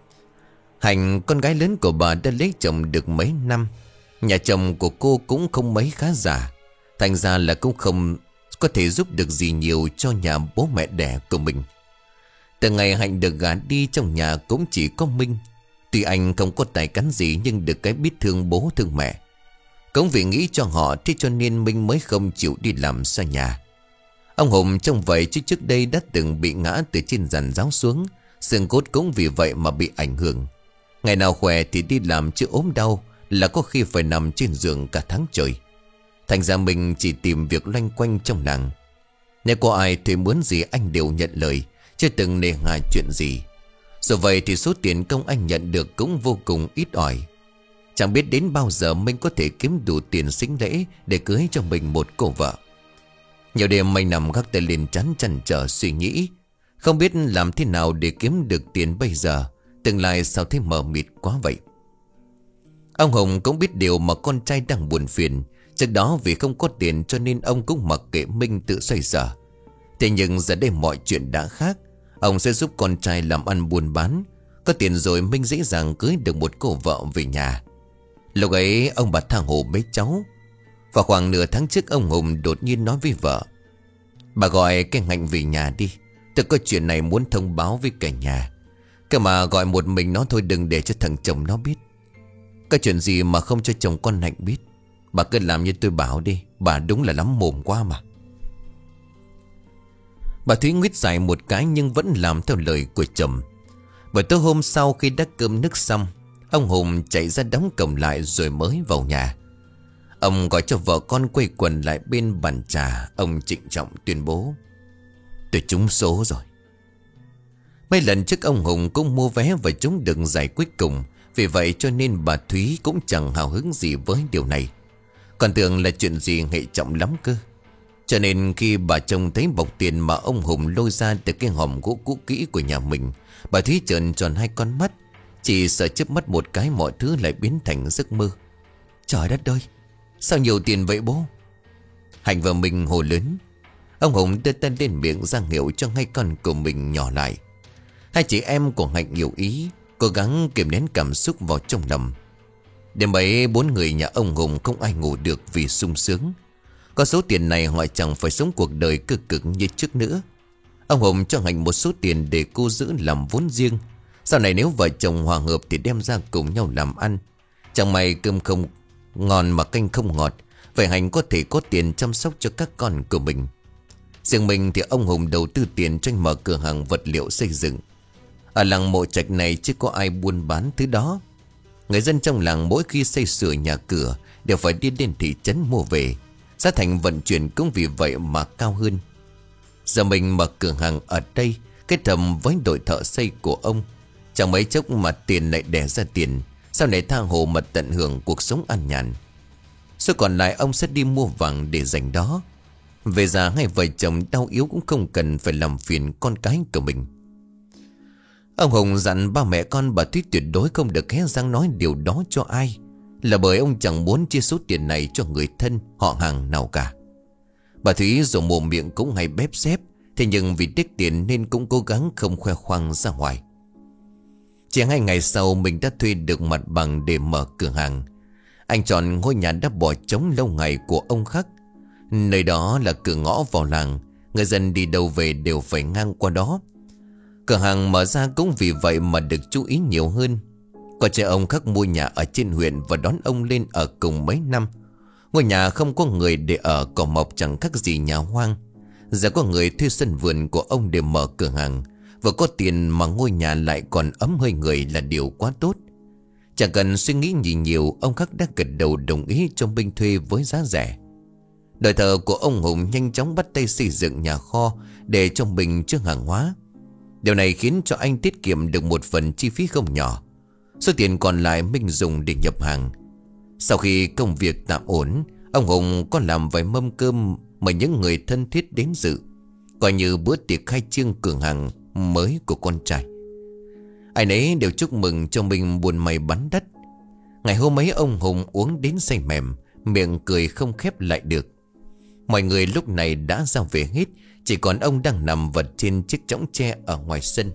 Hạnh, con gái lớn của bà, đã lấy chồng được mấy năm. Nhà chồng của cô cũng không mấy khá giả, thành ra là cũng không có thể giúp được gì nhiều cho nhà bố mẹ đẻ của mình. Từ ngày Hạnh được gả đi, trong nhà cũng chỉ có Minh. Tuy anh không có tài cán gì nhưng được cái biết thương bố thương mẹ. Cũng vì nghĩ cho họ thế cho nên Minh mới không chịu đi làm xa nhà. Ông Hùng trông vậy chứ trước đây đã từng bị ngã từ trên giàn giáo xuống, xương cốt cũng vì vậy mà bị ảnh hưởng. Ngày nào khỏe thì đi làm, chứ ốm đau là có khi phải nằm trên giường cả tháng trời. Thành ra mình chỉ tìm việc loanh quanh trong làng. Nếu có ai thuê mướn gì anh đều nhận lời, chưa từng nề hà chuyện gì. Dù vậy thì số tiền công anh nhận được cũng vô cùng ít ỏi. Chẳng biết đến bao giờ mình có thể kiếm đủ tiền sính lễ để cưới cho mình một cô vợ. Nhiều đêm mình nằm gác tay lên trán chăn trở suy nghĩ, không biết làm thế nào để kiếm được tiền bây giờ. Tương lai sao thế mờ mịt quá vậy. Ông Hùng cũng biết điều mà con trai đang buồn phiền. Trước đó vì không có tiền cho nên ông cũng mặc kệ Minh tự xoay sở. Thế nhưng giờ đây mọi chuyện đã khác. Ông sẽ giúp con trai làm ăn buôn bán. Có tiền rồi Minh dễ dàng cưới được một cô vợ về nhà. Lúc ấy ông bà tha hồ mấy cháu. Vào khoảng nửa tháng trước, ông Hùng đột nhiên nói với vợ: bà gọi cái Hạnh về nhà đi, tôi có chuyện này muốn thông báo với cả nhà. Cơ mà gọi một mình nó thôi, đừng để cho thằng chồng nó biết. Có chuyện gì mà không cho chồng con Hạnh biết. Bà cứ làm như tôi bảo đi, bà đúng là lắm mồm quá mà. Bà Thúy nguyết dài một cái nhưng vẫn làm theo lời của chồng. Buổi tối hôm sau khi đã cơm nước xong, ông Hùng chạy ra đóng cổng lại rồi mới vào nhà. Ông gọi cho vợ con quây quần lại bên bàn trà. Ông trịnh trọng tuyên bố: tôi trúng số rồi. Mấy lần trước ông Hùng cũng mua vé và trúng được giải cuối cùng. Vì vậy cho nên bà Thúy cũng chẳng hào hứng gì với điều này, còn tưởng là chuyện gì hệ trọng lắm cơ. Cho nên khi bà trông thấy bọc tiền mà ông Hùng lôi ra từ cái hòm gỗ cũ kỹ của nhà mình, bà Thúy trợn tròn hai con mắt. Chỉ sợ chớp mắt một cái mọi thứ lại biến thành giấc mơ. Trời đất ơi, sao nhiều tiền vậy bố? Hạnh và mình hồ lớn. Ông Hùng đưa tay lên miệng ra hiệu cho hai con của mình nhỏ lại. Hai chị em của Hạnh hiểu ý, cố gắng kiềm nén cảm xúc vào trong lòng. Đêm ấy 4 người nhà ông Hùng không ai ngủ được vì sung sướng. Có số tiền này họ chẳng phải sống cuộc đời cơ cực như trước nữa. Ông Hùng cho Hạnh một số tiền để cô giữ làm vốn riêng. Sau này nếu vợ chồng hòa hợp thì đem ra cùng nhau làm ăn. Chẳng may cơm không ngon mà canh không ngọt, vậy Hạnh có thể có tiền chăm sóc cho các con của mình. Riêng mình thì ông Hùng đầu tư tiền cho anh mở cửa hàng vật liệu xây dựng. Ở làng Mộ Trạch này chưa có ai buôn bán thứ đó. Người dân trong làng mỗi khi xây sửa nhà cửa đều phải đi đến thị trấn mua về. Giá thành vận chuyển cũng vì vậy mà cao hơn. Giờ mình mở cửa hàng ở đây kết hợp với đội thợ xây của ông, chẳng mấy chốc mà tiền lại đẻ ra tiền. Sau này tha hồ mà tận hưởng cuộc sống an nhàn. Số còn lại ông sẽ đi mua vàng để dành đó. Về già hai vợ chồng đau yếu cũng không cần phải làm phiền con cái của mình. Ông Hùng dặn ba mẹ con bà Thúy tuyệt đối không được hé răng nói điều đó cho ai, là bởi ông chẳng muốn chia số tiền này cho người thân họ hàng nào cả. Bà Thúy dù mồm miệng cũng hay bép xép, thế nhưng vì tiếc tiền nên cũng cố gắng không khoe khoang ra ngoài. Chỉ 2 ngày sau mình đã thuê được mặt bằng để mở cửa hàng. Anh chọn ngôi nhà đã bỏ trống lâu ngày của ông Khắc. Nơi đó là cửa ngõ vào làng, người dân đi đâu về đều phải ngang qua đó. Cửa hàng mở ra cũng vì vậy mà được chú ý nhiều hơn. Có cha ông Khắc mua nhà ở trên huyện và đón ông lên ở cùng mấy năm. Ngôi nhà không có người để ở, cỏ mọc chẳng khác gì nhà hoang. Giờ có người thuê sân vườn của ông để mở cửa hàng. Vừa có tiền mà ngôi nhà lại còn ấm hơi người là điều quá tốt. Chẳng cần suy nghĩ gì nhiều, ông Khắc đã gật đầu đồng ý cho Minh thuê với giá rẻ. Đội thợ của ông Hùng nhanh chóng bắt tay xây dựng nhà kho để cho mình chứa hàng hóa. Điều này khiến cho anh tiết kiệm được một phần chi phí không nhỏ. Số tiền còn lại Minh dùng để nhập hàng. Sau khi công việc tạm ổn, ông Hùng có làm vài mâm cơm mời những người thân thiết đến dự, coi như bữa tiệc khai trương cửa hàng mới của con trai. Ai nấy đều chúc mừng cho mình buôn may bắn đất. Ngày hôm ấy ông Hùng uống đến say mềm, miệng cười không khép lại được. Mọi người lúc này đã ra về hết, chỉ còn ông đang nằm vật trên chiếc chõng tre ở ngoài sân.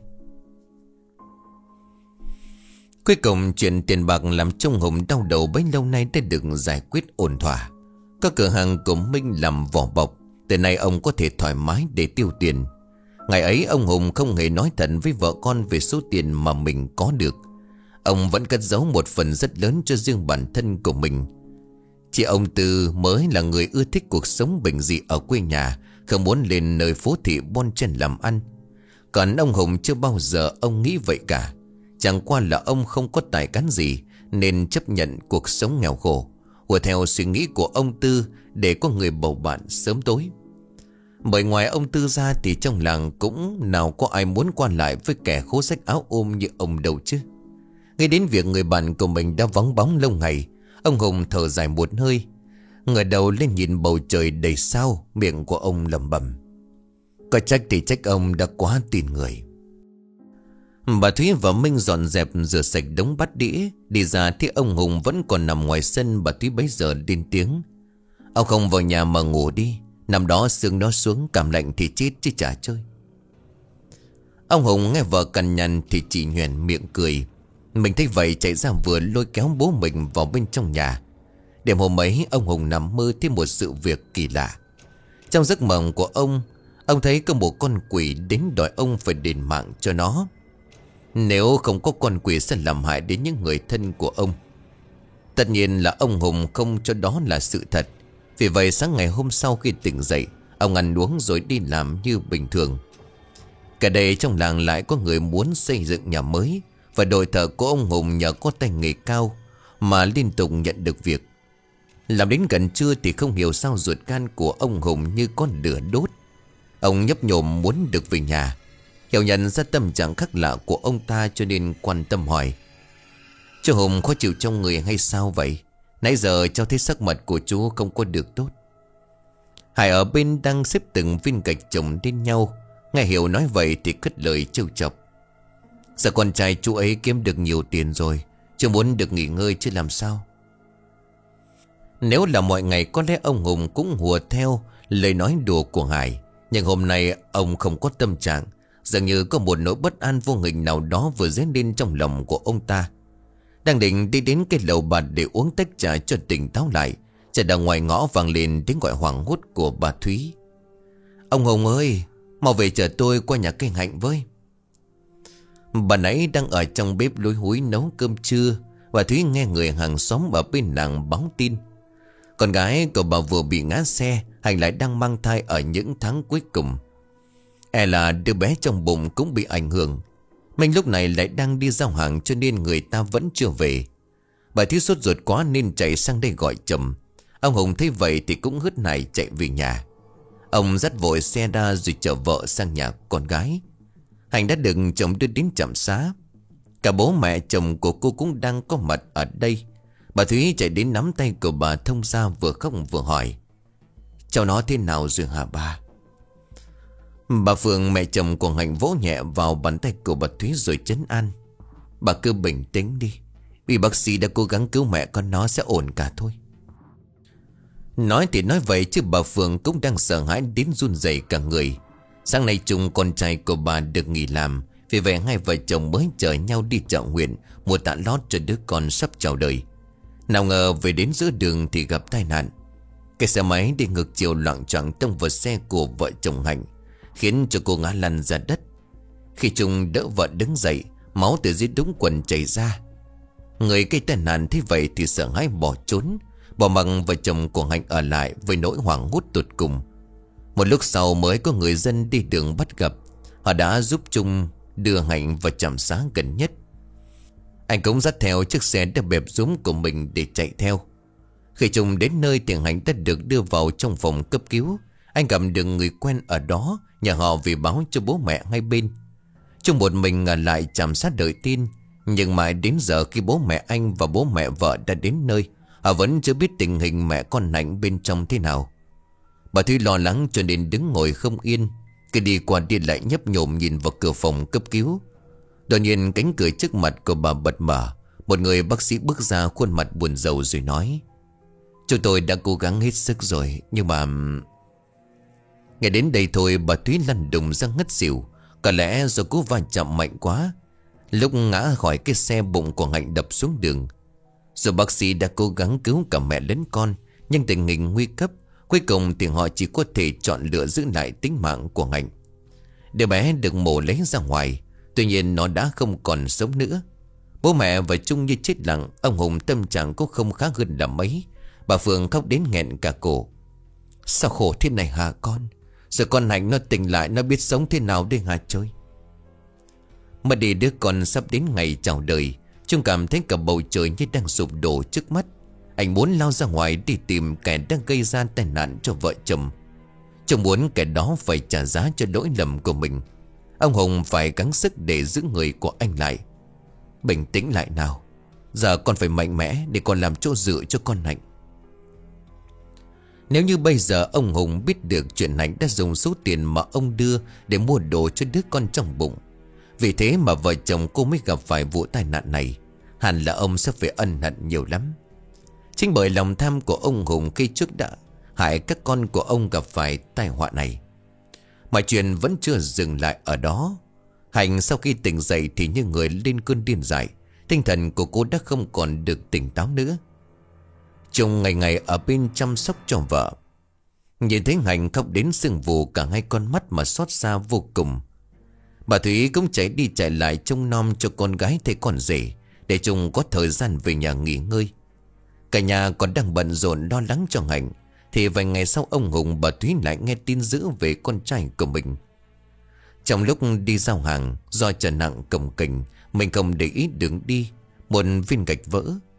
Cuối cùng chuyện tiền bạc làm cho ông Hùng đau đầu bấy lâu nay đã được giải quyết ổn thỏa. Có cửa hàng của Minh làm vỏ bọc, từ nay ông có thể thoải mái để tiêu tiền. Ngày ấy ông Hùng không hề nói thật với vợ con về số tiền mà mình có được. Ông vẫn cất giấu một phần rất lớn cho riêng bản thân của mình. Chị ông Tư mới là người ưa thích cuộc sống bình dị ở quê nhà, không muốn lên nơi phố thị bon chen làm ăn. Còn ông Hùng chưa bao giờ ông nghĩ vậy cả. Chẳng qua là ông không có tài cán gì nên chấp nhận cuộc sống nghèo khổ, hùa theo suy nghĩ của ông Tư để có người bầu bạn sớm tối. Bởi ngoài ông Tư ra thì trong làng cũng nào có ai muốn qua lại với kẻ khố rách áo ôm như ông đâu chứ. Nghe đến việc người bạn của mình đã vắng bóng lâu ngày, ông Hùng thở dài một hơi, ngửa đầu lên nhìn bầu trời đầy sao, miệng của ông lẩm bẩm: có trách thì trách ông đã quá tin người. Bà Thúy và Minh dọn dẹp rửa sạch đống bát đĩa, đi ra thì ông Hùng vẫn còn nằm ngoài sân. Bà Thúy bấy giờ lên tiếng: ông không vào nhà mà ngủ đi, nằm đó sương nó xuống cảm lạnh thì chết chứ chả chơi. Ông Hùng nghe vợ cằn nhằn thì chỉ nhoẻn miệng cười. Mình thấy vậy chạy ra vừa lôi kéo bố mình vào bên trong nhà. Đêm hôm ấy ông Hùng nằm mơ thấy một sự việc kỳ lạ. Trong giấc mộng của ông thấy có một con quỷ đến đòi ông phải đền mạng cho nó. Nếu không có con quỷ sẽ làm hại đến những người thân của ông. Tất nhiên là ông Hùng không cho đó là sự thật. Vì vậy sáng ngày hôm sau khi tỉnh dậy, ông ăn uống rồi đi làm như bình thường. Cả đây trong làng lại có người muốn xây dựng nhà mới, và đội thợ của ông Hùng nhờ có tay nghề cao mà liên tục nhận được việc. Làm đến gần trưa thì không hiểu sao ruột gan của ông Hùng như có lửa đốt. Ông nhấp nhổm muốn được về nhà. Hiểu nhận ra tâm trạng khác lạ của ông ta cho nên quan tâm hỏi: "Chú Hùng khó chịu trong người hay sao vậy? Nãy giờ cháu thấy sắc mặt của chú không có được tốt." Hải ở bên đang xếp từng viên gạch chồng lên nhau, nghe Hiểu nói vậy thì cất lời trêu chọc: "Giờ con trai chú ấy kiếm được nhiều tiền rồi, chú muốn được nghỉ ngơi chứ làm sao?" Nếu là mọi ngày có lẽ ông Hùng cũng hùa theo lời nói đùa của Hải. Nhưng hôm nay ông không có tâm trạng. Dường như có một nỗi bất an vô hình nào đó vừa dấy lên trong lòng của ông ta. Đang định đi đến cái lầu bạt để uống tách trà cho tỉnh táo lại, chợt đằng ngoài ngõ vang lên tiếng gọi hoảng hốt của bà Thúy: "Ông Hùng ơi, mau về chở tôi qua nhà cây Hạnh với." Bà nãy đang ở trong bếp lúi húi nấu cơm trưa. Bà Thúy nghe người hàng xóm ở bên làng báo tin con gái của bà vừa bị ngã xe, Hạnh lại đang mang thai ở những tháng cuối cùng. Là đứa bé trong bụng cũng bị ảnh hưởng. Mình lúc này lại đang đi giao hàng cho nên người ta vẫn chưa về. Bà Thúy sốt ruột quá nên chạy sang đây gọi chồng. Ông Hùng thấy vậy thì cũng hớt hải chạy về nhà. Ông dắt vội xe ra rồi chở vợ sang nhà con gái. Hạnh đã được chồng đưa đến trạm xá. Cả bố mẹ chồng của cô cũng đang có mặt ở đây. Bà Thúy chạy đến nắm tay của bà thông gia, vừa khóc vừa hỏi: "Cháu nó thế nào rồi hả bà?" Bà Phượng, mẹ chồng của Hạnh, vỗ nhẹ vào bàn tay của bà Thúy rồi trấn an: "Bà cứ bình tĩnh đi. Vì bác sĩ đã cố gắng cứu mẹ con, nó sẽ ổn cả thôi." Nói thì nói vậy chứ bà Phượng cũng đang sợ hãi đến run rẩy cả người. Sáng nay chung con trai của bà được nghỉ làm, vì vậy hai vợ chồng mới chở nhau đi chợ huyện mua tạ lót cho đứa con sắp chào đời. Nào ngờ về đến giữa đường thì gặp tai nạn. Cái xe máy đi ngược chiều loạng choạng tông vào xe của vợ chồng Hạnh, khiến cho cô ngã lăn ra đất. Khi Trung đỡ vợ đứng dậy, máu từ dưới đũng quần chảy ra. Người gây tai nạn thế vậy thì sợ hãi bỏ trốn, bỏ mặc vợ chồng của Hạnh ở lại với nỗi hoảng hốt tột cùng. Một lúc sau mới có người dân đi đường bắt gặp. Họ đã giúp Trung đưa Hạnh vào trạm xá gần nhất. Anh cũng dắt theo chiếc xe đã bẹp rúm của mình để chạy theo. Khi Trung đến nơi thì Hạnh đã được đưa vào trong phòng cấp cứu. Anh gặp được người quen ở đó, nhờ họ về báo cho bố mẹ hai bên. Trung một mình ở lại trạm xá đợi tin. Nhưng mãi đến giờ khi bố mẹ anh và bố mẹ vợ đã đến nơi, họ vẫn chưa biết tình hình mẹ con Hạnh bên trong thế nào. Bà Thúy lo lắng cho nên đứng ngồi không yên. Khi đi qua đi lại nhấp nhổm nhìn vào cửa phòng cấp cứu. Đột nhiên cánh cửa trước mặt của bà bật mở. Một người bác sĩ bước ra, khuôn mặt buồn rầu rồi nói: "Chúng tôi đã cố gắng hết sức rồi, nhưng mà..." Nghe đến đây thôi bà Thúy lăn đùng ra ngất xỉu. Có lẽ do cú va chạm mạnh quá, lúc ngã khỏi cái xe, bụng của Hạnh đập xuống đường. Dù bác sĩ đã cố gắng cứu cả mẹ lẫn con, nhưng tình hình nguy cấp. Cuối cùng thì họ chỉ có thể chọn lựa giữ lại tính mạng của Hạnh. Đứa bé được mổ lấy ra ngoài. Tuy nhiên nó đã không còn sống nữa. Bố mẹ và Trung như chết lặng. Ông Hùng tâm trạng cũng không khá hơn là mấy. Bà Phương khóc đến nghẹn cả cổ: "Sao khổ thế này hả con? Giờ con Hạnh nó tỉnh lại, nó biết sống thế nào đây hả trời?" Mà đi đứa con sắp đến ngày chào đời, Trung cảm thấy cả bầu trời như đang sụp đổ trước mắt. Anh muốn lao ra ngoài đi tìm kẻ đang gây ra tai nạn cho vợ chồng. Trung muốn kẻ đó phải trả giá cho lỗi lầm của mình. Ông Hùng phải gắng sức để giữ người của anh lại. "Bình tĩnh lại nào. Giờ con phải mạnh mẽ để con làm chỗ dựa cho con Hạnh." Nếu như bây giờ ông Hùng biết được chuyện Hạnh đã dùng số tiền mà ông đưa để mua đồ cho đứa con trong bụng, vì thế mà vợ chồng cô mới gặp phải vụ tai nạn này, hẳn là ông sẽ phải ân hận nhiều lắm. Chính bởi lòng tham của ông Hùng khi trước đã hại các con của ông gặp phải tai họa này. Mọi chuyện vẫn chưa dừng lại ở đó. Hạnh sau khi tỉnh dậy thì như người lên cơn điên dại. Tinh thần của cô đã không còn được tỉnh táo nữa. Trung ngày ngày ở bên chăm sóc cho vợ. Nhìn thấy Hạnh khóc đến sưng vù cả hai con mắt mà xót xa vô cùng. Bà Thúy cũng chạy đi chạy lại trông nom cho con gái thấy con rể, để Trung có thời gian về nhà nghỉ ngơi. Cả nhà còn đang bận rộn lo lắng cho Hạnh, thì vài ngày sau ông Hùng bà Thúy lại nghe tin dữ về con trai của mình. Trong lúc đi giao hàng, do trở nặng cồng kềnh, mình không để ý đường đi, một viên gạch vỡ.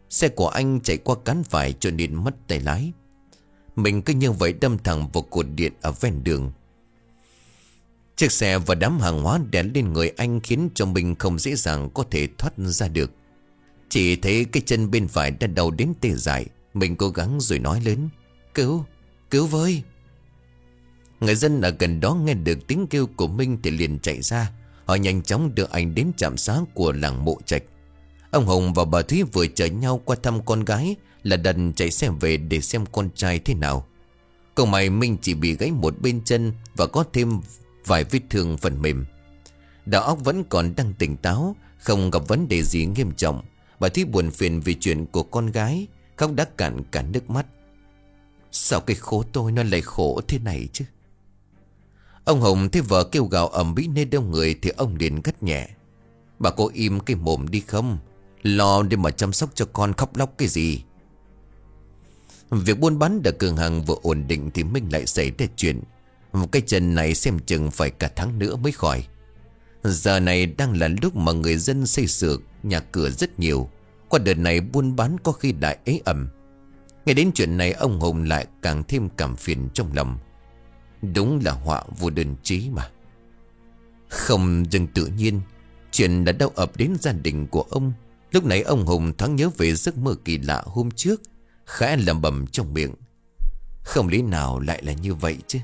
Xe của anh chạy qua cán phải cho nên mất tay lái. Mình cứ như vậy đâm thẳng vào cột điện ở ven đường. Chiếc xe và đám hàng hóa đè lên người anh khiến cho mình không dễ dàng có thể thoát ra được. Chỉ thấy cái chân bên phải đã đau đến tê dại. Mình cố gắng rồi nói lớn: Cứu, cứu với. Người dân ở gần đó nghe được tiếng kêu của Minh thì liền chạy ra. Họ nhanh chóng đưa anh đến trạm xá của làng Mộ Trạch. Ông Hùng và bà Thúy vừa chở nhau qua thăm con gái là đành chạy xe về để xem con trai thế nào. Cậu mày Minh chỉ bị gãy một bên chân và có thêm vài vết thương phần mềm. Đầu óc vẫn còn đang tỉnh táo, không gặp vấn đề gì nghiêm trọng. Bà Thúy buồn phiền vì chuyện của con gái, khóc đã cạn cả nước mắt. Sao cái khổ tôi nó lại khổ thế này chứ? Ông Hùng thấy vợ kêu gào ầm ĩ nơi đông người thì ông liền gắt nhẹ: Bà có im cái mồm đi không? Lo để mà chăm sóc cho con, khóc lóc cái gì? Việc buôn bán ở cửa hàng vừa ổn định thì Minh lại xảy ra chuyện. Một cái chân này xem chừng phải cả tháng nữa mới khỏi. Giờ này đang là lúc mà người dân xây sửa nhà cửa rất nhiều. Qua đợt này buôn bán có khi lại ế ẩm. Nghe đến chuyện này ông Hùng lại càng thêm cảm phiền trong lòng. Đúng là họa vô đơn chí mà. Không dừng tự nhiên, chuyện đã đau ập đến gia đình của ông. Lúc này ông Hùng thoáng nhớ về giấc mơ kỳ lạ hôm trước, khẽ lẩm bẩm trong miệng: Không lý nào lại là như vậy chứ.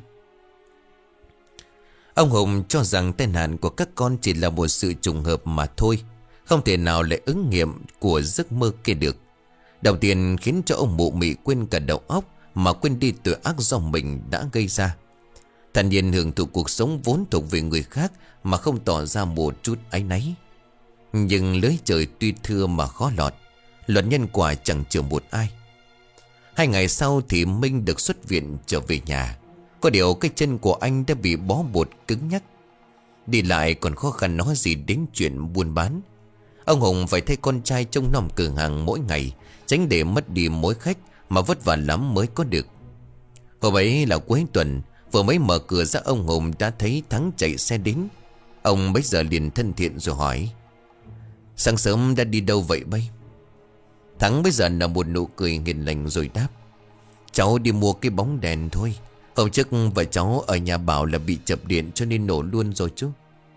Ông Hùng cho rằng tai nạn của các con chỉ là một sự trùng hợp mà thôi, không thể nào lại ứng nghiệm của giấc mơ kia được. Đầu tiên khiến cho ông mụ mị quên cả đầu óc, mà quên đi tội ác do mình đã gây ra. Thản nhiên hưởng thụ cuộc sống vốn thuộc về người khác mà không tỏ ra một chút áy náy. Nhưng lưới trời tuy thưa mà khó lọt, luật nhân quả chẳng chừa một ai. 2 ngày sau thì Minh được xuất viện trở về nhà. Có điều cái chân của anh đã bị bó bột cứng nhắc, đi lại còn khó khăn nói gì đến chuyện buôn bán. Ông Hùng phải thay con trai trông nom cửa hàng mỗi ngày, tránh để mất đi mối khách mà vất vả lắm mới có được. Hôm ấy là cuối tuần, vừa mới mở cửa ra ông Hùng đã thấy Thắng chạy xe đến. Ông bấy giờ liền thân thiện rồi hỏi: Sáng sớm đã đi đâu vậy bay? Thắng bây giờ là một nụ cười hiền lành rồi đáp: Cháu đi mua cái bóng đèn thôi. Hôm trước vợ cháu ở nhà bảo là bị chập điện cho nên nổ luôn rồi chú.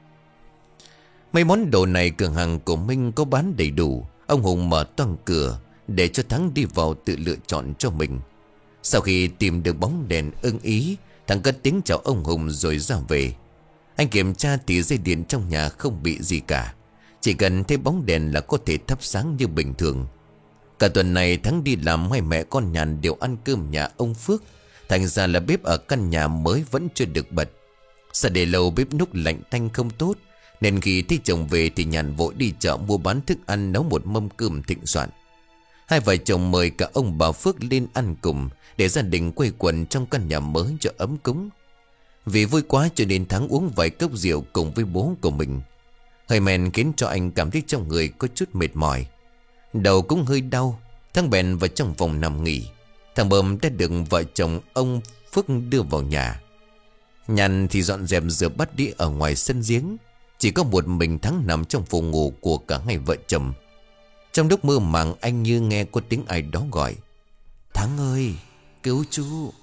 Mấy món đồ này cửa hàng của Minh có bán đầy đủ. Ông Hùng mở toang cửa để cho Thắng đi vào tự lựa chọn cho mình. Sau khi tìm được bóng đèn ưng ý, Thắng cất tiếng chào ông Hùng rồi ra về. Anh kiểm tra thì dây điện trong nhà không bị gì cả, chỉ cần thấy bóng đèn là có thể thắp sáng như bình thường. Cả tuần này Thắng đi làm, hai mẹ con Nhàn đều ăn cơm nhà ông Phước. Thành ra là bếp ở căn nhà mới vẫn chưa được bật. Sợ để lâu bếp núc lạnh tanh không tốt, nên khi thấy chồng về thì Nhàn vội đi chợ mua bán thức ăn, nấu một mâm cơm thịnh soạn. Hai vợ chồng mời cả ông bà Phước lên ăn cùng, để gia đình quây quần trong căn nhà mới cho ấm cúng. Vì vui quá cho nên Thắng uống vài cốc rượu cùng với bố của mình. Hơi men khiến cho anh cảm thấy trong người có chút mệt mỏi, đầu cũng hơi đau. Thắng bèn vào trong phòng nằm nghỉ. Thằng Bơm đã được vợ chồng ông Phước đưa vào nhà. Nhàn thì dọn dẹp rửa bát đĩa ở ngoài sân giếng. Chỉ có một mình Thắng nằm trong phòng ngủ của cả hai vợ chồng. Trong lúc mơ màng anh như nghe có tiếng ai đó gọi: Thắng ơi, cứu chú.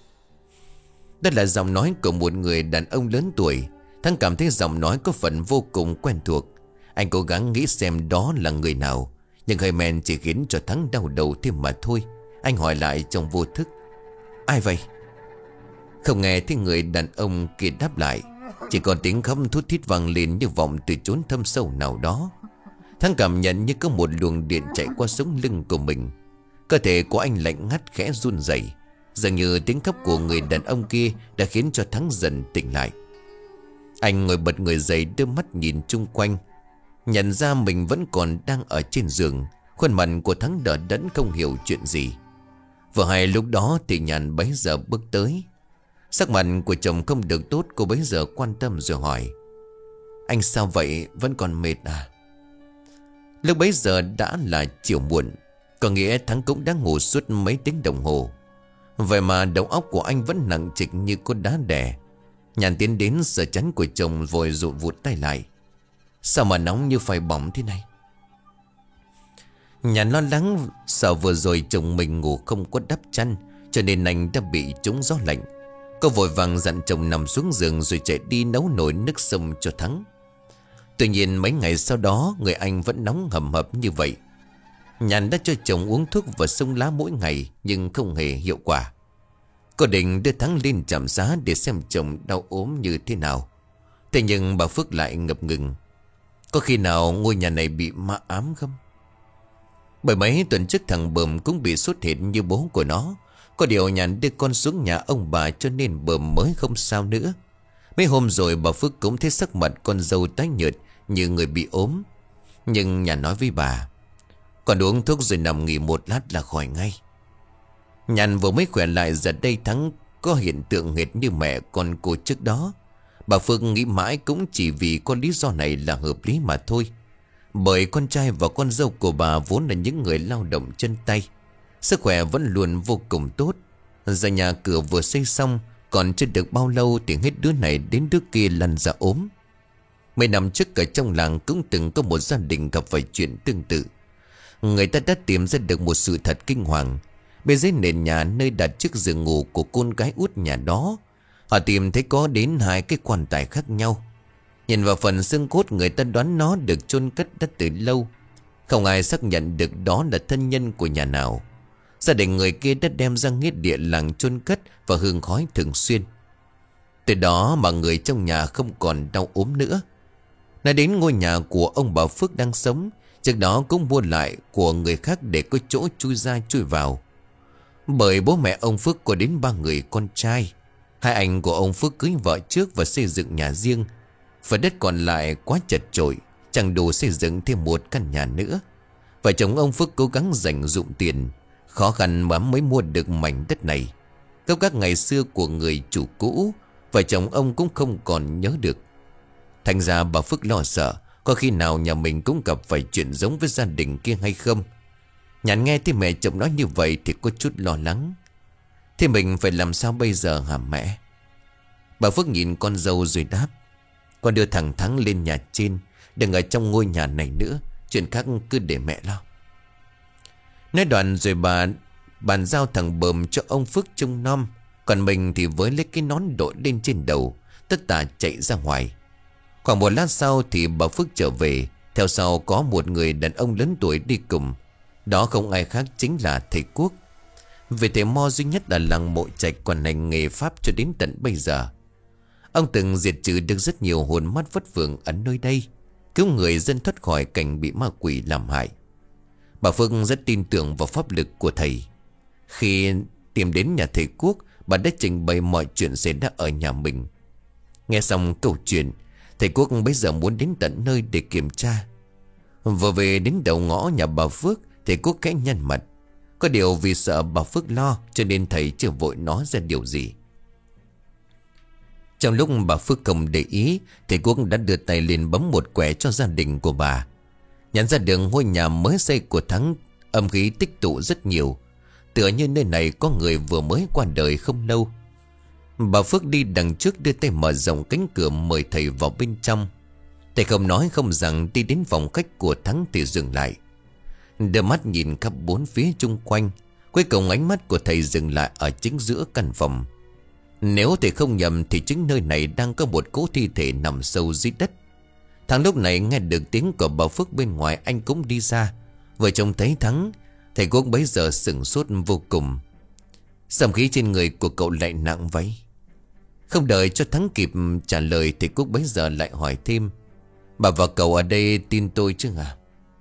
Đó là giọng nói của một người đàn ông lớn tuổi. Thắng cảm thấy giọng nói có phần vô cùng quen thuộc. Anh cố gắng nghĩ xem đó là người nào, nhưng hơi men chỉ khiến cho Thắng đau đầu thêm mà thôi. Anh hỏi lại trong vô thức: Ai vậy? Không nghe thấy người đàn ông kia đáp lại, chỉ còn tiếng khóc thút thít vang lên như vọng từ chốn thâm sâu nào đó. Thắng cảm nhận như có một luồng điện chạy qua sống lưng của mình. Cơ thể của anh lạnh ngắt khẽ run rẩy. Dường như tiếng khóc của người đàn ông kia đã khiến cho Thắng dần tỉnh lại. Anh ngồi bật người dậy, đưa mắt nhìn chung quanh, nhận ra mình vẫn còn đang ở trên giường. Khuôn mặt của Thắng đờ đẫn không hiểu chuyện gì. Vừa hay lúc đó thì Nhàn bấy giờ bước tới. Sắc mặt của chồng không được tốt, cô bấy giờ quan tâm rồi hỏi: Anh sao vậy, vẫn còn mệt à? Lúc bấy giờ đã là chiều muộn, có nghĩa Thắng cũng đã ngủ suốt mấy tiếng đồng hồ. Vậy mà đầu óc của anh vẫn nặng trịch như có đá đè. Nhàn tiến đến sờ chắn của chồng vội rụt vụt tay lại: Sao mà nóng như phải bỏng thế này? Nhàn lo lắng sợ vừa rồi chồng mình ngủ không có đắp chăn, cho nên anh đã bị trúng gió lạnh. Cô vội vàng dặn chồng nằm xuống giường rồi chạy đi nấu nồi nước sông cho Thắng. Tuy nhiên mấy ngày sau đó người anh vẫn nóng hầm hập như vậy. Nhàn đã cho chồng uống thuốc và xông lá mỗi ngày nhưng không hề hiệu quả. Cô định đưa Thắng lên trạm xá để xem chồng đau ốm như thế nào. Thế nhưng bà Phước lại ngập ngừng. Có khi nào ngôi nhà này bị ma ám không? Bởi mấy tuần trước thằng Bờm cũng bị sốt hết như bố của nó. Có điều Nhàn đưa con xuống nhà ông bà cho nên Bờm mới không sao nữa. Mấy hôm rồi bà Phước cũng thấy sắc mặt con dâu tái nhợt như người bị ốm. Nhưng Nhàn nói với bà, còn uống thuốc rồi nằm nghỉ một lát là khỏi ngay. Nhàn vừa mới khỏe lại, giờ đây Thắng có hiện tượng hệt như mẹ con cô trước đó. Bà Phương nghĩ mãi cũng chỉ vì có lý do này là hợp lý mà thôi. Bởi con trai và con dâu của bà vốn là những người lao động chân tay, sức khỏe vẫn luôn vô cùng tốt. Giờ nhà cửa vừa xây xong, còn chưa được bao lâu thì hết đứa này đến đứa kia lăn ra ốm. Mấy năm trước ở trong làng cũng từng có một gia đình gặp phải chuyện tương tự. Người ta đã tìm ra được một sự thật kinh hoàng. Bên dưới nền nhà nơi đặt chiếc giường ngủ của con gái út nhà đó, họ tìm thấy có đến 2 cái quan tài khác nhau. Nhìn vào phần xương cốt, người ta đoán nó được chôn cất đã từ lâu. Không ai xác nhận được đó là thân nhân của nhà nào. Gia đình người kia đã đem ra nghĩa địa làng chôn cất và hương khói thường xuyên. Từ đó mà người trong nhà không còn đau ốm nữa. Nói đến ngôi nhà của ông bà Phước đang sống, trước đó cũng mua lại của người khác để có chỗ chui ra chui vào. Bởi bố mẹ ông Phước có đến 3 người con trai. 2 anh của ông Phước cưới vợ trước và xây dựng nhà riêng. Phần đất còn lại quá chật chội, chẳng đủ xây dựng thêm một căn nhà nữa. Vợ chồng ông Phước cố gắng dành dụm tiền, khó khăn mà mới mua được mảnh đất này. Câu các ngày xưa của người chủ cũ, vợ chồng ông cũng không còn nhớ được. Thành ra bà Phước lo sợ có khi nào nhà mình cũng gặp phải chuyện giống với gia đình kia hay không. Nhàn nghe thấy mẹ chồng nói như vậy thì có chút lo lắng. Thế mình phải làm sao bây giờ hả mẹ? Bà Phước nhìn con dâu rồi đáp, con đưa thằng Thắng lên nhà trên, đừng ở trong ngôi nhà này nữa, chuyện khác cứ để mẹ lo. Nói đoạn rồi bà bàn giao thằng Bờm cho ông Phước trông nom, còn mình thì với lấy cái nón đội lên trên đầu, tất tả chạy ra ngoài. Khoảng một lát sau thì bà Phước trở về, theo sau có một người đàn ông lớn tuổi đi cùng. Đó không ai khác chính là thầy Quốc. Vì thầy mo duy nhất ở làng Mộ Trạch còn hành nghề pháp cho đến tận bây giờ. Ông từng diệt trừ được rất nhiều hồn mắt vất vưởng ở nơi đây, cứu người dân thoát khỏi cảnh bị ma quỷ làm hại. Bà Phương rất tin tưởng vào pháp lực của thầy. Khi tìm đến nhà thầy Quốc, bà đã trình bày mọi chuyện xảy ra ở nhà mình. Nghe xong câu chuyện, thầy Quốc bây giờ muốn đến tận nơi để kiểm tra. Vừa về đến đầu ngõ nhà bà Phước, thầy Quốc khẽ nhăn mặt. Có điều vì sợ bà Phước lo cho nên thầy chưa vội nói ra điều gì. Trong lúc bà Phước không để ý, thầy Quốc đã đưa tay lên bấm một quẻ cho gia đình của bà. Nhận ra được ngôi nhà mới xây của Thắng âm khí tích tụ rất nhiều, tựa như nơi này có người vừa mới qua đời không lâu. Bà Phước đi đằng trước đưa tay mở rộng cánh cửa mời thầy vào bên trong. Thầy không nói không rằng đi đến phòng khách của Thắng thì dừng lại, đưa mắt nhìn khắp bốn phía chung quanh. Cuối cùng ánh mắt của thầy dừng lại ở chính giữa căn phòng. Nếu thầy không nhầm thì chính nơi này đang có một cỗ thi thể nằm sâu dưới đất. Thằng lúc này nghe được tiếng của bà Phước bên ngoài, anh cũng đi ra. Vừa trông thấy Thắng, thầy Quốc bấy giờ sửng sốt vô cùng. Sầm khí trên người của cậu lại nặng vậy. Không đợi cho Thắng kịp trả lời, thầy Quốc bấy giờ lại hỏi thêm, bà và cậu ở đây tin tôi chứ à?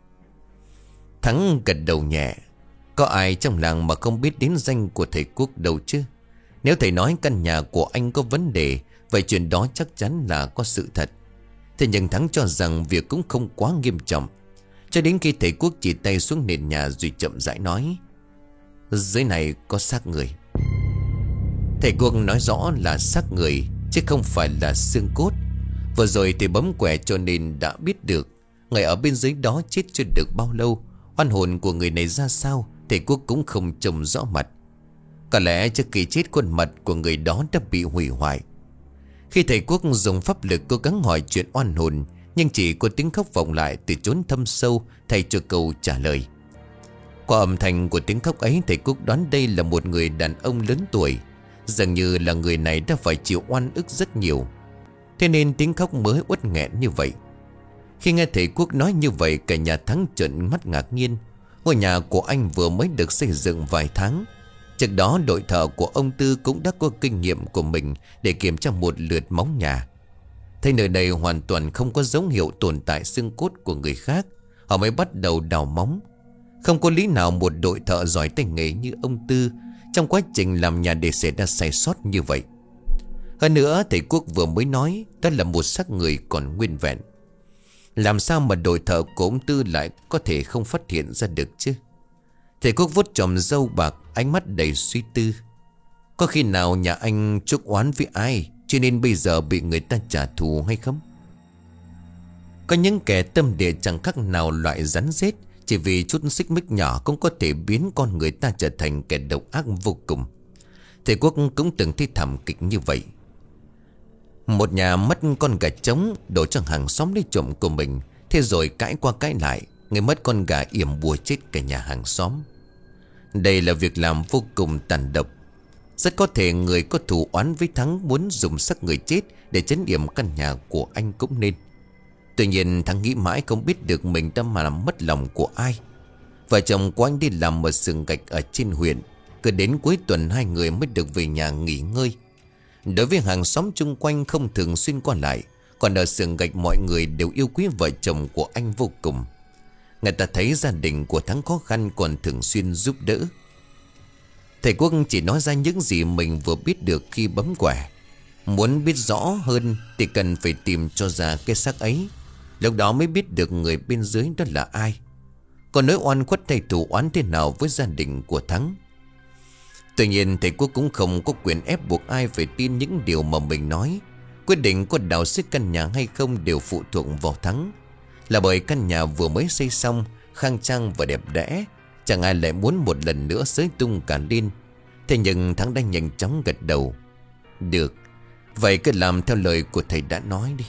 Thắng gật đầu nhẹ. Có ai trong làng mà không biết đến danh của thầy Quốc đâu chứ? Nếu thầy nói căn nhà của anh có vấn đề, vậy chuyện đó chắc chắn là có sự thật. Thế nhưng Thắng cho rằng việc cũng không quá nghiêm trọng. Cho đến khi thầy Quốc chỉ tay xuống nền nhà rồi chậm rãi nói, dưới này có xác người. Thầy Quốc nói rõ là xác người chứ không phải là xương cốt. Vừa rồi thầy bấm quẻ cho nên đã biết được người ở bên dưới đó chết chưa được bao lâu. Oan hồn của người này ra sao thầy Quốc cũng không trông rõ mặt. Có lẽ trước khi chết khuôn mặt của người đó đã bị hủy hoại. Khi thầy Quốc dùng pháp lực cố gắng hỏi chuyện oan hồn, nhưng chỉ có tiếng khóc vọng lại từ chốn thâm sâu thay cho câu trả lời. Qua âm thanh của tiếng khóc ấy, thầy Quốc đoán đây là một người đàn ông lớn tuổi. Dường như là người này đã phải chịu oan ức rất nhiều, thế nên tiếng khóc mới uất nghẹn như vậy. Khi nghe thầy Quốc nói như vậy, cả nhà Thắng trợn mắt ngạc nhiên. Ngôi nhà của anh vừa mới được xây dựng vài tháng. Trước đó đội thợ của ông Tư cũng đã có kinh nghiệm của mình để kiểm tra một lượt móng nhà. Thấy nơi đây hoàn toàn không có dấu hiệu tồn tại xương cốt của người khác, họ mới bắt đầu đào móng. Không có lý nào một đội thợ giỏi tay nghề như ông Tư trong quá trình làm nhà để xảy ra sai sót như vậy. Hơn nữa, thầy Quốc vừa mới nói đó là một xác người còn nguyên vẹn. Làm sao mà đội thợ của ông Tư lại có thể không phát hiện ra được chứ? Thầy Quốc vuốt chòm râu bạc, ánh mắt đầy suy tư. Có khi nào nhà anh chuốc oán với ai, cho nên bây giờ bị người ta trả thù hay không? Có những kẻ tâm địa chẳng khác nào loại rắn rết, chỉ vì chút xích mích nhỏ cũng có thể biến con người ta trở thành kẻ độc ác vô cùng. Thầy Quốc cũng từng thấy thảm kịch như vậy. Một nhà mất con gà trống, đổ cho hàng xóm lấy trộm của mình. Thế rồi cãi qua cãi lại, người mất con gà yểm bùa chết cả nhà hàng xóm. Đây là việc làm vô cùng tàn độc. Rất có thể người có thù oán với Thắng muốn dùng xác người chết để trấn yểm căn nhà của anh cũng nên. Tuy nhiên Thắng nghĩ mãi không biết được mình đã mà làm mất lòng của ai. Vợ chồng của anh đi làm ở xưởng gạch ở trên huyện. Cứ đến cuối tuần hai người mới được về nhà nghỉ ngơi. Đối với hàng xóm chung quanh không thường xuyên qua lại, còn ở xưởng gạch mọi người đều yêu quý vợ chồng của anh vô cùng. Người ta thấy gia đình của Thắng khó khăn còn thường xuyên giúp đỡ. Thầy Quốc chỉ nói ra những gì mình vừa biết được khi bấm quẻ. Muốn biết rõ hơn thì cần phải tìm cho ra cái xác ấy. Lúc đó mới biết được người bên dưới đó là ai. Còn nỗi oan khuất hay thù oán thế nào với gia đình của Thắng. Tuy nhiên thầy Quốc cũng không có quyền ép buộc ai phải tin những điều mà mình nói. Quyết định có đào xếp căn nhà hay không đều phụ thuộc vào Thắng. Là bởi căn nhà vừa mới xây xong, khang trang và đẹp đẽ, chẳng ai lại muốn một lần nữa xới tung cả lên. Thế nhưng Thắng đã nhanh chóng gật đầu. Được, vậy cứ làm theo lời của thầy đã nói đi.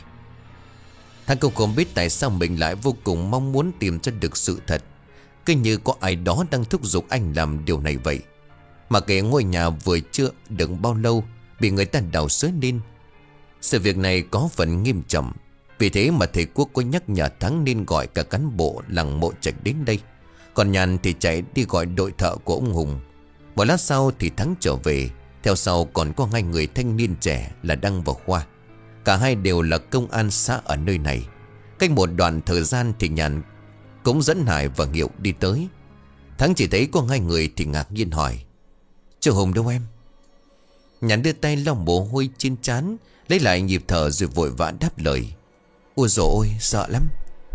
Thắng cũng không biết tại sao mình lại vô cùng mong muốn tìm cho được sự thật. Cứ như có ai đó đang thúc giục anh làm điều này vậy. Mà kể ngôi nhà vừa chưa được bao lâu bị người ta đào xới lên. Sự việc này có phần nghiêm trọng. Vì thế mà thầy Quốc có nhắc nhở Thắng nên gọi cả cán bộ làng Mộ Trạch đến đây. Còn Nhàn thì chạy đi gọi đội thợ của ông Hùng. Một lát sau thì Thắng trở về. Theo sau còn có hai người thanh niên trẻ là Đăng và Khoa. Cả hai đều là công an xã ở nơi này. Cách một đoạn thời gian thì Nhàn cũng dẫn Hải và Hiệu đi tới. Thắng chỉ thấy có hai người thì ngạc nhiên hỏi: "Chú Hùng đâu em?" Nhàn đưa tay lau mồ hôi trên trán, lấy lại nhịp thở rồi vội vã đáp lời: "Ôi dồi ôi, sợ lắm."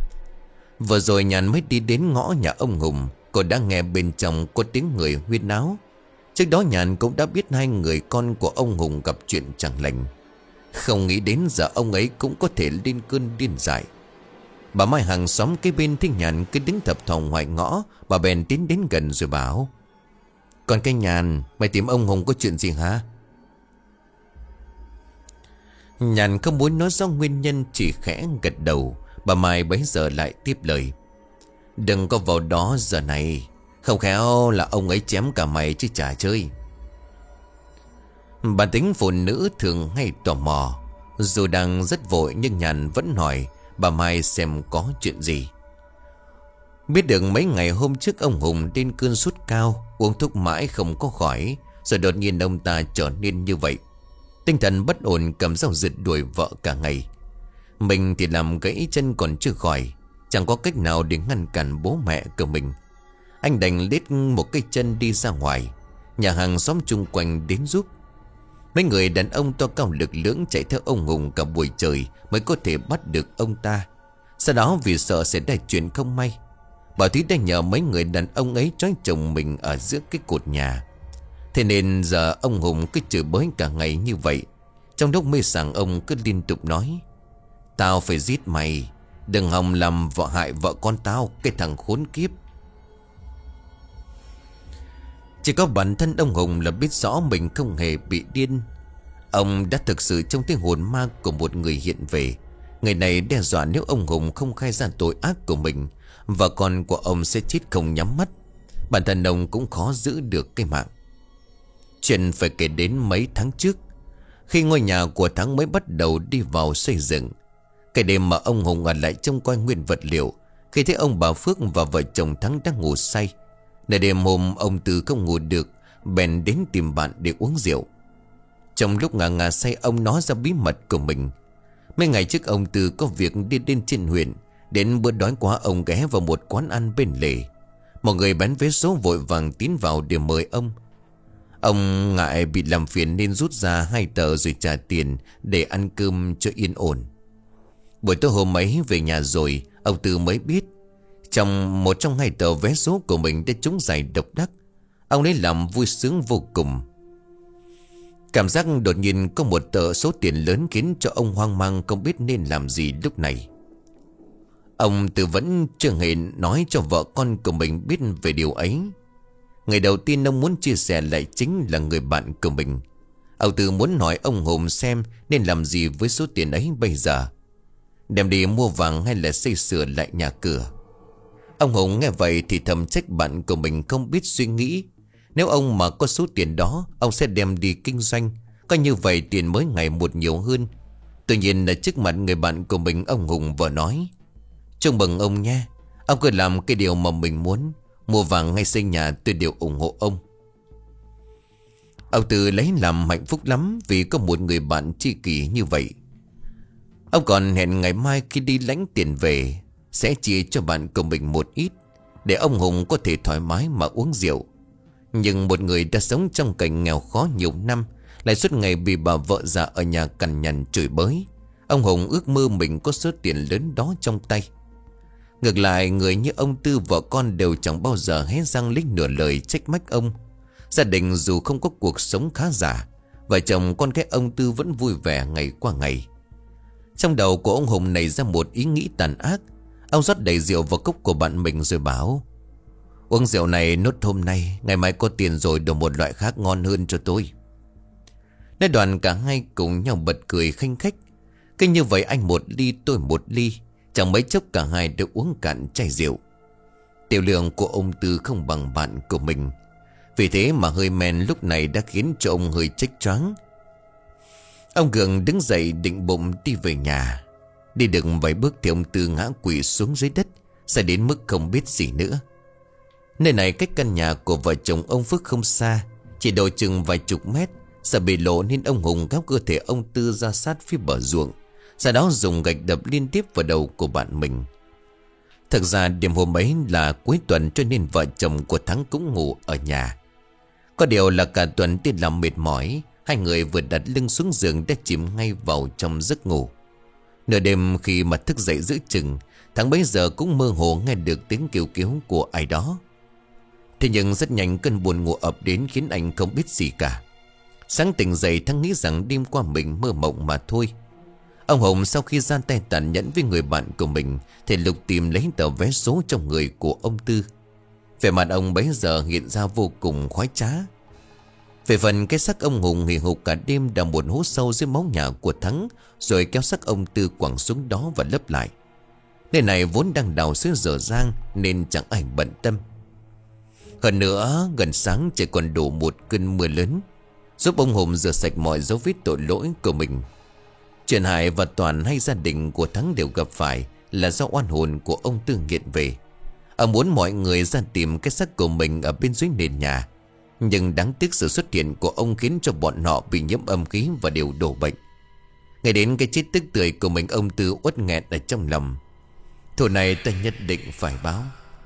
Vừa rồi Nhàn mới đi đến ngõ nhà ông Hùng, cô đã nghe bên trong có tiếng người huyên náo. Trước đó Nhàn cũng đã biết hai người con của ông Hùng gặp chuyện chẳng lành. Không nghĩ đến giờ ông ấy cũng có thể lên cơn điên dại. Bà Mai hàng xóm kế bên thấy Nhàn cứ đứng thập thò ngoài ngõ, bà bèn tiến đến gần rồi bảo: "Còn cái Nhàn, mày tìm ông Hùng có chuyện gì hả?" Nhàn không muốn nói rõ nguyên nhân, chỉ khẽ gật đầu. Bà Mai bấy giờ lại tiếp lời: "Đừng có vào đó giờ này, không khéo là ông ấy chém cả mày chứ chả chơi." Bản tính phụ nữ thường hay tò mò. Dù đang rất vội nhưng Nhàn vẫn hỏi bà Mai xem có chuyện gì. Biết được mấy ngày hôm trước ông Hùng lên cơn sốt cao, uống thuốc mãi không có khỏi, rồi đột nhiên ông ta trở nên như vậy. Tinh thần bất ổn, cầm dao rượt đuổi vợ cả ngày. Mình thì làm gãy chân còn chưa khỏi, chẳng có cách nào để ngăn cản bố mẹ của mình. Anh đành lết một cây chân đi ra ngoài. Nhà hàng xóm chung quanh đến giúp. Mấy người đàn ông to cao lực lưỡng chạy theo ông Hùng cả buổi trời mới có thể bắt được ông ta. Sau đó vì sợ sẽ xảy ra chuyện không may, Bảo Thúy đã nhờ mấy người đàn ông ấy trói chồng mình ở giữa cái cột nhà. Thế nên giờ ông Hùng cứ chửi bới cả ngày như vậy. Trong lúc mê sảng ông cứ liên tục nói: "Tao phải giết mày, đừng hòng làm vợ hại vợ con tao, cái thằng khốn kiếp." Chỉ có bản thân ông Hùng là biết rõ mình không hề bị điên. Ông đã thực sự trông thấy hồn ma của một người hiện về. Người này đe dọa nếu ông Hùng không khai ra tội ác của mình, vợ con của ông sẽ chết không nhắm mắt. Bản thân ông cũng khó giữ được cái mạng. Chuyện phải kể đến mấy tháng trước, khi ngôi nhà của Thắng mới bắt đầu đi vào xây dựng. Cái đêm mà ông Hùng ở lại trông coi nguyên vật liệu, khi thấy ông bà Phước và vợ chồng Thắng đang ngủ say. Nửa đêm hôm ông Tư không ngủ được, bèn đến tìm bạn để uống rượu. Trong lúc ngà ngà say, ông nói ra bí mật của mình. Mấy ngày trước ông Tư có việc đi đến trên huyện. Đến bữa đói quá, ông ghé vào một quán ăn bên lề. Một người bán vé số vội vàng tiến vào để mời ông. Ông ngại bị làm phiền nên rút ra 2 tờ rồi trả tiền để ăn cơm cho yên ổn. Buổi tối hôm ấy về nhà rồi, ông Tư mới biết một trong 2 tờ vé số của mình đã trúng giải độc đắc. Ông lấy làm vui sướng vô cùng. Cảm giác đột nhiên có một tờ số tiền lớn khiến cho ông hoang mang không biết nên làm gì lúc này. Ông Tư vẫn chưa hề nói cho vợ con của mình biết về điều ấy. Người đầu tiên ông muốn chia sẻ lại chính là người bạn của mình. Ông Tư muốn hỏi ông Hùng xem nên làm gì với số tiền ấy bây giờ. Đem đi mua vàng hay là xây sửa lại nhà cửa. Ông Hùng nghe vậy thì thầm trách bạn của mình không biết suy nghĩ. Nếu ông mà có số tiền đó, ông sẽ đem đi kinh doanh. Có như vậy tiền mới ngày một nhiều hơn. Tuy nhiên là trước mặt người bạn của mình, ông Hùng vừa nói: "Trông mừng ông nha, ông cứ làm cái điều mà mình muốn. Mua vàng hay xây nhà tôi đều ủng hộ ông." Ông Tư lấy làm hạnh phúc lắm vì có một người bạn tri kỷ như vậy. Ông còn hẹn ngày mai khi đi lãnh tiền về sẽ chia cho bạn của mình một ít, để ông Hùng có thể thoải mái mà uống rượu. Nhưng một người đã sống trong cảnh nghèo khó nhiều năm, lại suốt ngày bị bà vợ già ở nhà cằn nhằn chửi bới, ông Hùng ước mơ mình có số tiền lớn đó trong tay. Ngược lại, người như ông Tư, vợ con đều chẳng bao giờ hé răng lấy nửa lời trách mách ông. Gia đình dù không có cuộc sống khá giả, vợ chồng con cái ông Tư vẫn vui vẻ ngày qua ngày. Trong đầu của ông Hùng nảy ra một ý nghĩ tàn ác. Ông rót đầy rượu vào cốc của bạn mình rồi bảo: "Uống rượu này nốt hôm nay, ngày mai có tiền rồi đổi một loại khác ngon hơn cho tôi." Nói đoạn cả hai cùng nhau bật cười khanh khách. Cứ như vậy anh một ly tôi một ly, chẳng mấy chốc cả hai đều uống cạn chai rượu. Tiểu lượng của ông Tư không bằng bạn của mình, vì thế mà hơi men lúc này đã khiến cho ông hơi chếch choáng. Ông gượng đứng dậy định bụng đi về nhà. Đi được vài bước thì ông Tư ngã quỵ xuống dưới đất, sẽ đến mức không biết gì nữa. Nơi này cách căn nhà của vợ chồng ông Phước không xa, chỉ độ chừng vài chục mét. Sợ bị lộ nên ông Hùng gắp cơ thể ông Tư ra sát phía bờ ruộng, sau đó dùng gạch đập liên tiếp vào đầu của bạn mình. Thực ra đêm hôm ấy là cuối tuần, cho nên vợ chồng của Thắng cũng ngủ ở nhà. Có điều là cả tuần đi làm mệt mỏi, hai người vừa đặt lưng xuống giường đã chìm ngay vào trong giấc ngủ. Nửa đêm khi mà thức dậy giữa chừng, Thắng bấy giờ cũng mơ hồ nghe được tiếng kêu cứu của ai đó. Thế nhưng rất nhanh cơn buồn ngủ ập đến khiến anh không biết gì cả. Sáng tỉnh dậy, Thắng nghĩ rằng đêm qua mình mơ mộng mà thôi. Ông Hùng sau khi ra tay tàn nhẫn với người bạn của mình thì lục tìm lấy tờ vé số trong người của ông Tư. Vẻ mặt ông bấy giờ hiện ra vô cùng khoái trá. Về phần cái xác ông Hùng hì hục cả đêm đào một hố sâu dưới móng nhà của Thắng, rồi kéo xác ông Tư quẳng xuống đó và lấp lại. Nơi này vốn đang đào xứ dở dang nên chẳng ai bận tâm. Hơn nữa gần sáng chỉ còn đổ một cơn mưa lớn, giúp ông Hùng rửa sạch mọi dấu vết tội lỗi của mình. Chuyện Hải và Toàn hay gia đình của Thắng đều gặp phải là do oan hồn của ông Tư nghiện về. Ông muốn mọi người ra tìm cái xác của mình ở bên dưới nền nhà, nhưng đáng tiếc sự xuất hiện của ông khiến cho bọn họ bị nhiễm âm khí và đều đổ bệnh. Ngay đến cái chết tức tưởi của mình, ông Tư uất nghẹn ở trong lòng. Thù này ta nhất định phải báo.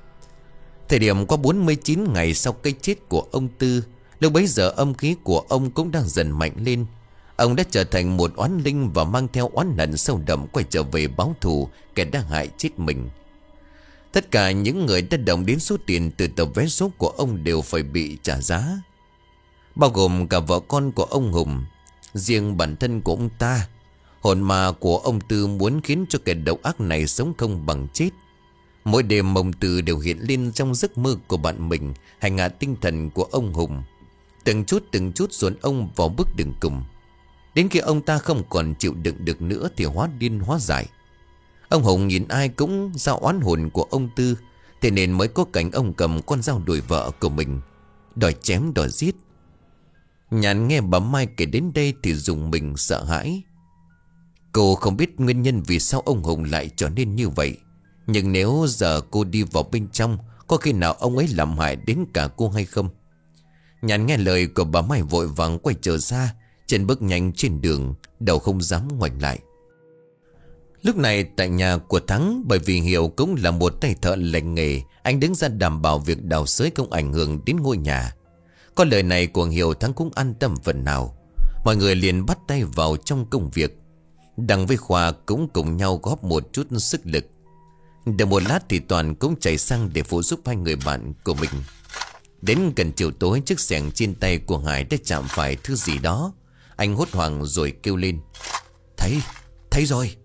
Thời điểm qua 49 ngày sau cái chết của ông Tư, lúc bấy giờ âm khí của ông cũng đang dần mạnh lên. Ông đã trở thành một oán linh và mang theo oán hận sâu đậm quay trở về báo thù kẻ đã hại chết mình. Tất cả những người đã động đến số tiền từ tờ vé số của ông đều phải bị trả giá, bao gồm cả vợ con của ông Hùng. Riêng bản thân của ông ta, hồn ma của ông Tư muốn khiến cho kẻ độc ác này sống không bằng chết. Mỗi đêm ông Tư đều hiện lên trong giấc mơ của bạn mình, hành hạ tinh thần của ông Hùng, từng chút dồn ông vào bước đường cùng. Đến khi ông ta không còn chịu đựng được nữa thì hóa điên hóa dại. Ông Hùng nhìn ai cũng ra oán hồn của ông Tư, Thế nên mới có cảnh ông cầm con dao đuổi vợ của mình, đòi chém đòi giết. Nhàn nghe bà Mai kể đến đây thì rùng mình sợ hãi. Cô không biết nguyên nhân vì sao ông Hùng lại trở nên như vậy. Nhưng nếu giờ cô đi vào bên trong, có khi nào ông ấy làm hại đến cả cô hay không? Nhàn nghe lời của bà Mai vội vàng quay trở ra, chân bước nhanh trên đường, đầu không dám ngoảnh lại. Lúc này tại nhà của Thắng, bởi vì Hiểu cũng là một tay thợ lành nghề, anh đứng ra đảm bảo việc đào xới không ảnh hưởng đến ngôi nhà. Có lời này của Hiểu, Thắng cũng an tâm phần nào. Mọi người liền bắt tay vào trong công việc. Đằng với Khoa cũng cùng nhau góp một chút sức lực. Được một lát thì Toàn cũng chạy sang để phụ giúp hai người bạn của mình. Đến gần chiều tối, chiếc xẻng trên tay của Hải đã chạm phải thứ gì đó. Anh hốt hoảng rồi kêu lên: Thấy rồi.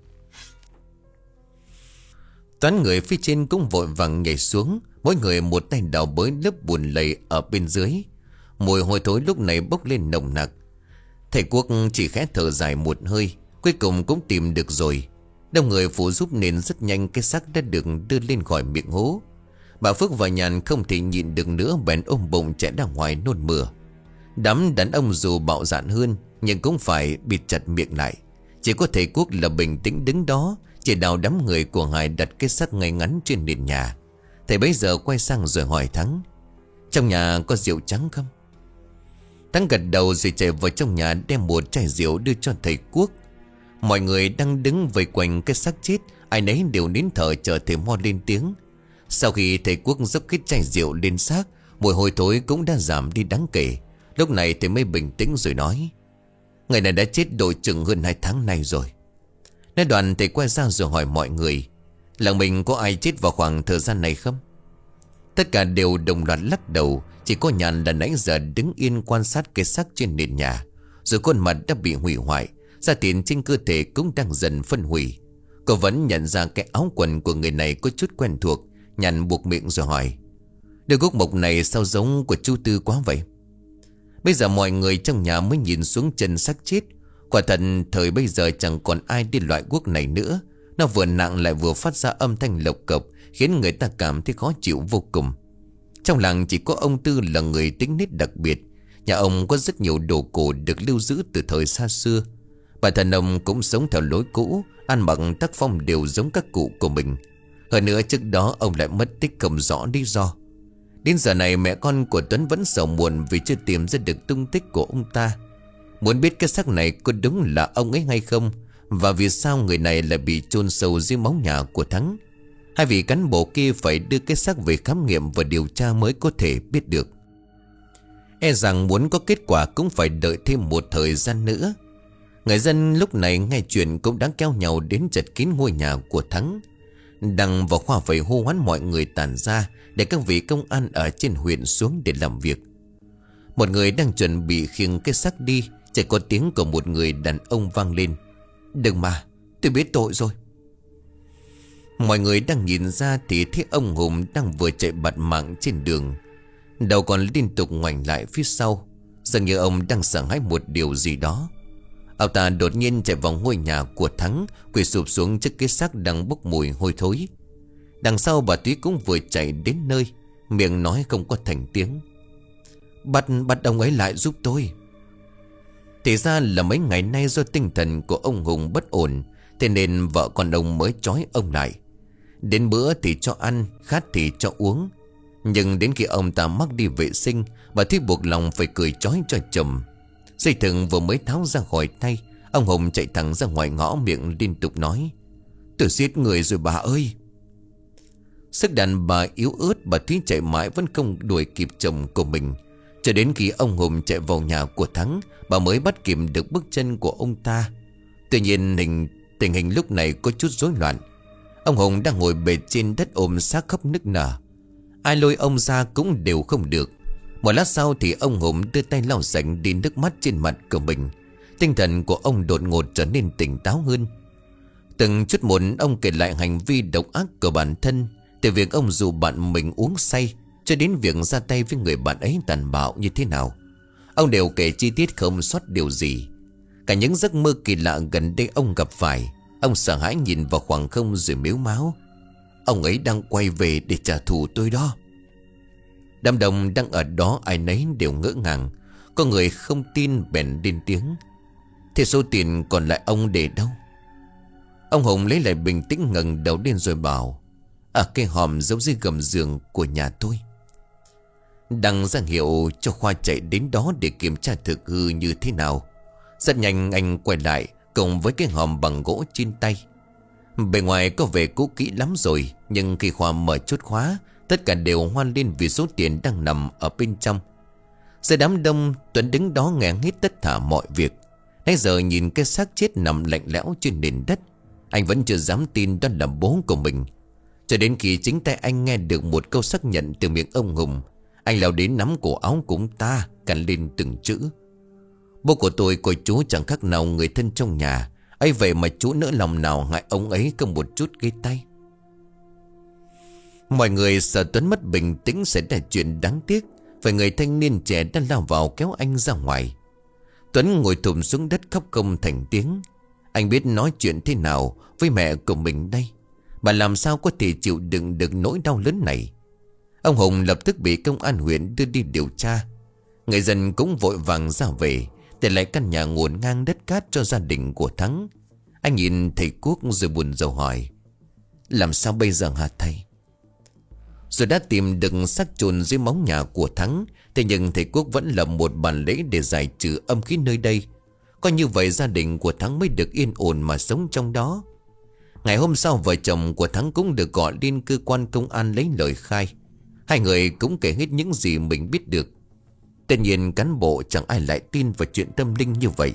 Toán người phía trên cũng vội vàng nhảy xuống, mỗi người một tay đào bới lớp bùn lầy ở bên dưới. Mùi hôi thối lúc này bốc lên nồng nặc. Thầy Quốc chỉ khẽ thở dài một hơi, cuối cùng cũng tìm được rồi. Đông người phụ giúp nên rất nhanh cái xác đã được đưa lên khỏi miệng hố. Bà Phước và Nhàn không thể nhịn được nữa, bèn ôm bụng chạy ra ngoài nôn mửa. Đám đàn ông dù bạo dạn hơn nhưng cũng phải bịt chặt miệng lại. Chỉ có thầy Quốc là bình tĩnh đứng đó, chỉ đào đám người của Hải đặt cái xác ngay ngắn trên nền nhà. Thầy bấy giờ quay sang rồi hỏi Thắng: Trong nhà có rượu trắng không? Thắng gật đầu rồi chạy vào trong nhà đem một chai rượu đưa cho thầy Quốc. Mọi người đang đứng vây quanh cái xác chết, ai nấy đều nín thở chờ thầy Mo lên tiếng. Sau khi thầy Quốc dốc cái chai rượu lên xác, mùi hôi thối cũng đã giảm đi đáng kể. Lúc này thầy mới bình tĩnh rồi nói: Người này đã chết độ chừng hơn 2 tháng nay rồi. Nói đoạn thầy quay ra rồi hỏi mọi người: Làng mình có ai chết vào khoảng thời gian này không? Tất cả đều đồng loạt lắc đầu. Chỉ có Nhàn là nãy giờ đứng yên quan sát cái xác trên nền nhà. Rồi khuôn mặt đã bị hủy hoại, da thịt trên cơ thể cũng đang dần phân hủy. Cô vẫn nhận ra cái áo quần của người này có chút quen thuộc. Nhàn buộc miệng rồi hỏi: Đôi guốc mộc này sao giống của chú Tư quá vậy? Bây giờ mọi người trong nhà mới nhìn xuống chân xác chết. Quả thật thời bây giờ chẳng còn ai đi loại guốc này nữa. Nó vừa nặng lại vừa phát ra âm thanh lộc cộc, khiến người ta cảm thấy khó chịu vô cùng. Trong làng chỉ có ông Tư là người tính nết đặc biệt. Nhà ông có rất nhiều đồ cổ được lưu giữ từ thời xa xưa. Bản thân ông cũng sống theo lối cũ, ăn mặc tác phong đều giống các cụ của mình. Hơn nữa trước đó ông lại mất tích không rõ lý do. Đến giờ này mẹ con của Tuấn vẫn sầu muộn vì chưa tìm ra được tung tích của ông ta. Muốn biết cái xác này có đúng là ông ấy hay không, và vì sao người này lại bị chôn sâu dưới móng nhà của Thắng. Hai vị cán bộ kia phải đưa cái xác về khám nghiệm và điều tra mới có thể biết được. E rằng muốn có kết quả cũng phải đợi thêm một thời gian nữa. Người dân lúc này nghe chuyện cũng đã kéo nhau đến chật kín ngôi nhà của Thắng. Đằng và Khoa phải hô hoán mọi người tản ra để các vị công an ở trên huyện xuống để làm việc. Một người đang chuẩn bị khiêng cái xác đi, chỉ có tiếng của một người đàn ông vang lên: Đừng mà, tôi biết tội rồi. Mọi người đang nhìn ra thì thấy ông Hùng đang vừa chạy bạt mạng trên đường, đầu còn liên tục ngoảnh lại phía sau, dường như ông đang sợ hãi một điều gì đó. Ông ta đột nhiên chạy vào ngôi nhà của Thắng, quỳ sụp xuống trước cái xác đang bốc mùi hôi thối. Đằng sau bà Túy cũng vừa chạy đến nơi, miệng nói không có thành tiếng: Bắt ông ấy lại giúp tôi. Thì ra là mấy ngày nay do tinh thần của ông Hùng bất ổn, thế nên vợ con ông mới trói ông lại. Đến bữa thì cho ăn, khát thì cho uống. Nhưng đến khi ông ta mắc đi vệ sinh, bà Thúy buộc lòng phải cười trói cho chồng. Dây thừng vừa mới tháo ra khỏi tay, ông Hùng chạy thẳng ra ngoài ngõ, miệng liên tục nói: Tôi giết người rồi bà ơi. Sức đàn bà yếu ớt, bà Thúy chạy mãi vẫn không đuổi kịp chồng của mình. Cho đến khi ông Hùng chạy vào nhà của Thắng, bà mới bắt kịp được bước chân của ông ta. Tuy nhiên tình hình lúc này có chút rối loạn. Ông Hùng đang ngồi bệt trên đất ôm xác khóc nức nở. Ai lôi ông ra cũng đều không được. Một lát sau thì ông Hùng đưa tay lau sạch đi nước mắt trên mặt của mình. Tinh thần của ông đột ngột trở nên tỉnh táo hơn. Từng chút một ông kể lại hành vi độc ác của bản thân, từ việc ông dụ bạn mình uống say cho đến việc ra tay với người bạn ấy tàn bạo như thế nào. Ông đều kể chi tiết không sót điều gì. Cả những giấc mơ kỳ lạ gần đây ông gặp phải. Ông sợ hãi nhìn vào khoảng không rồi mếu máo: Ông ấy đang quay về để trả thù tôi đó. Đám đông đang ở đó ai nấy đều ngỡ ngàng. Có người không tin bèn lên tiếng: thế số tiền còn lại ông để đâu? Ông Hùng lấy lại bình tĩnh, ngẩng đầu lên rồi bảo: ở cái hòm giấu dưới gầm giường của nhà tôi. Đăng ra hiệu cho Khoa chạy đến đó để kiểm tra thực hư như thế nào. Rất nhanh anh quay lại cùng với cái hòm bằng gỗ trên tay. Bề ngoài có vẻ cũ kỹ lắm rồi, nhưng khi Khoa mở chốt khóa, tất cả đều hoan lên vì số tiền đang nằm ở bên trong. Giữa đám đông, Tuấn đứng đó nghe hết tất cả mọi việc. Nãy giờ nhìn cái xác chết nằm lạnh lẽo trên nền đất, anh vẫn chưa dám tin đó là bố của mình. Cho đến khi chính tay anh nghe được một câu xác nhận từ miệng ông Hùng, anh lao đến nắm cổ áo của ông ta, cằn lên từng chữ: bố của tôi coi chú chẳng khác nào người thân trong nhà ấy, vậy mà chú nỡ lòng nào hại ông ấy có một chút gây tay. Mọi người sợ Tuấn mất bình tĩnh sẽ ra chuyện đáng tiếc, vậy người thanh niên trẻ đã lao vào kéo anh ra ngoài. Tuấn ngồi thụp xuống đất khóc không thành tiếng. Anh biết nói chuyện thế nào với mẹ của mình đây, bà làm sao có thể chịu đựng được nỗi đau lớn này. Ông Hùng lập tức bị công an huyện đưa đi điều tra. Người dân cũng vội vàng ra về, để lại căn nhà ngổn ngang đất cát cho gia đình của Thắng. Anh nhìn thầy Quốc rồi buồn rầu hỏi: làm sao bây giờ hả thầy? Rồi đã tìm được xác chôn dưới móng nhà của Thắng. Thế nhưng thầy Quốc vẫn lập một bàn lễ để giải trừ âm khí nơi đây. Có như vậy gia đình của Thắng mới được yên ổn mà sống trong đó. Ngày hôm sau, vợ chồng của Thắng cũng được gọi lên cơ quan công an lấy lời khai. Hai người cũng kể hết những gì mình biết được. Tất nhiên cán bộ chẳng ai lại tin vào chuyện tâm linh như vậy.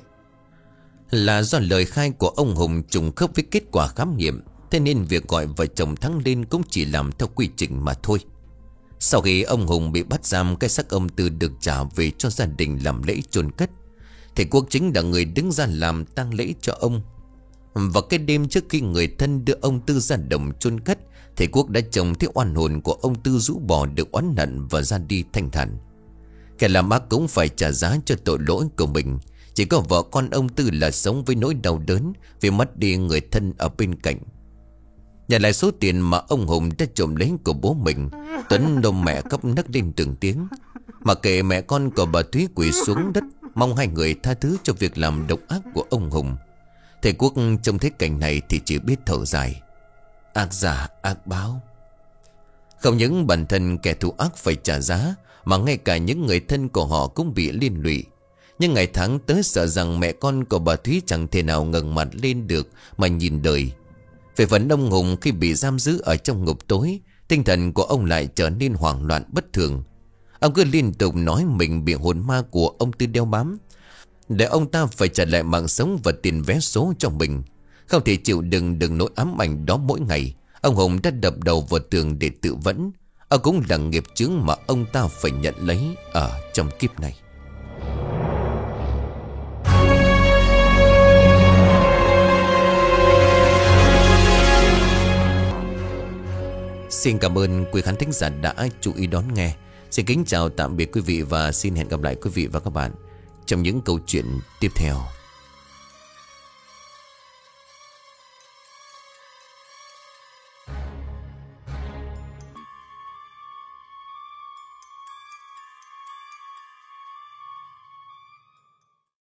Là do lời khai của ông Hùng trùng khớp với kết quả khám nghiệm, thế nên việc gọi vợ chồng Thắng lên cũng chỉ làm theo quy trình mà thôi. Sau khi ông Hùng bị bắt giam, cái xác ông Tư được trả về cho gia đình làm lễ chôn cất. Thầy Quốc chính là người đứng ra làm tang lễ cho ông. Và cái đêm trước khi người thân đưa ông Tư ra đồng chôn cất, thầy Quốc đã trông thấy oan hồn của ông Tư rũ bỏ được oán hận và ra đi thanh thản. Kẻ làm ác cũng phải trả giá cho tội lỗi của mình. Chỉ có vợ con ông Tư là sống với nỗi đau đớn vì mất đi người thân ở bên cạnh. Nhận lại số tiền mà ông Hùng đã trộm lấy của bố mình, Tuấn ôm mẹ khóc nấc lên từng tiếng. Mà kệ mẹ con của bà Thúy quỳ xuống đất mong hai người tha thứ cho việc làm độc ác của ông Hùng. Thầy Quốc trông thấy cảnh này thì chỉ biết thở dài: ác giả ác báo. Không những bản thân kẻ thù ác phải trả giá, mà ngay cả những người thân của họ cũng bị liên lụy. Nhưng ngày tháng tới sợ rằng mẹ con của bà Thúy chẳng thể nào ngẩng mặt lên được mà nhìn đời. Về phần ông Hùng, khi bị giam giữ ở trong ngục tối, tinh thần của ông lại trở nên hoảng loạn bất thường. Ông cứ liên tục nói mình bị hồn ma của ông Tư đeo bám, để ông ta phải trả lại mạng sống và tiền vé số cho mình. Không thể chịu đựng được nỗi ám ảnh đó mỗi ngày, ông Hùng đã đập đầu vào tường để tự vẫn. Ông cũng là nghiệp chướng mà ông ta phải nhận lấy ở trong kiếp này. Xin cảm ơn quý khán thính giả đã chú ý đón nghe. Xin kính chào tạm biệt quý vị và xin hẹn gặp lại quý vị và các bạn trong những câu chuyện tiếp theo.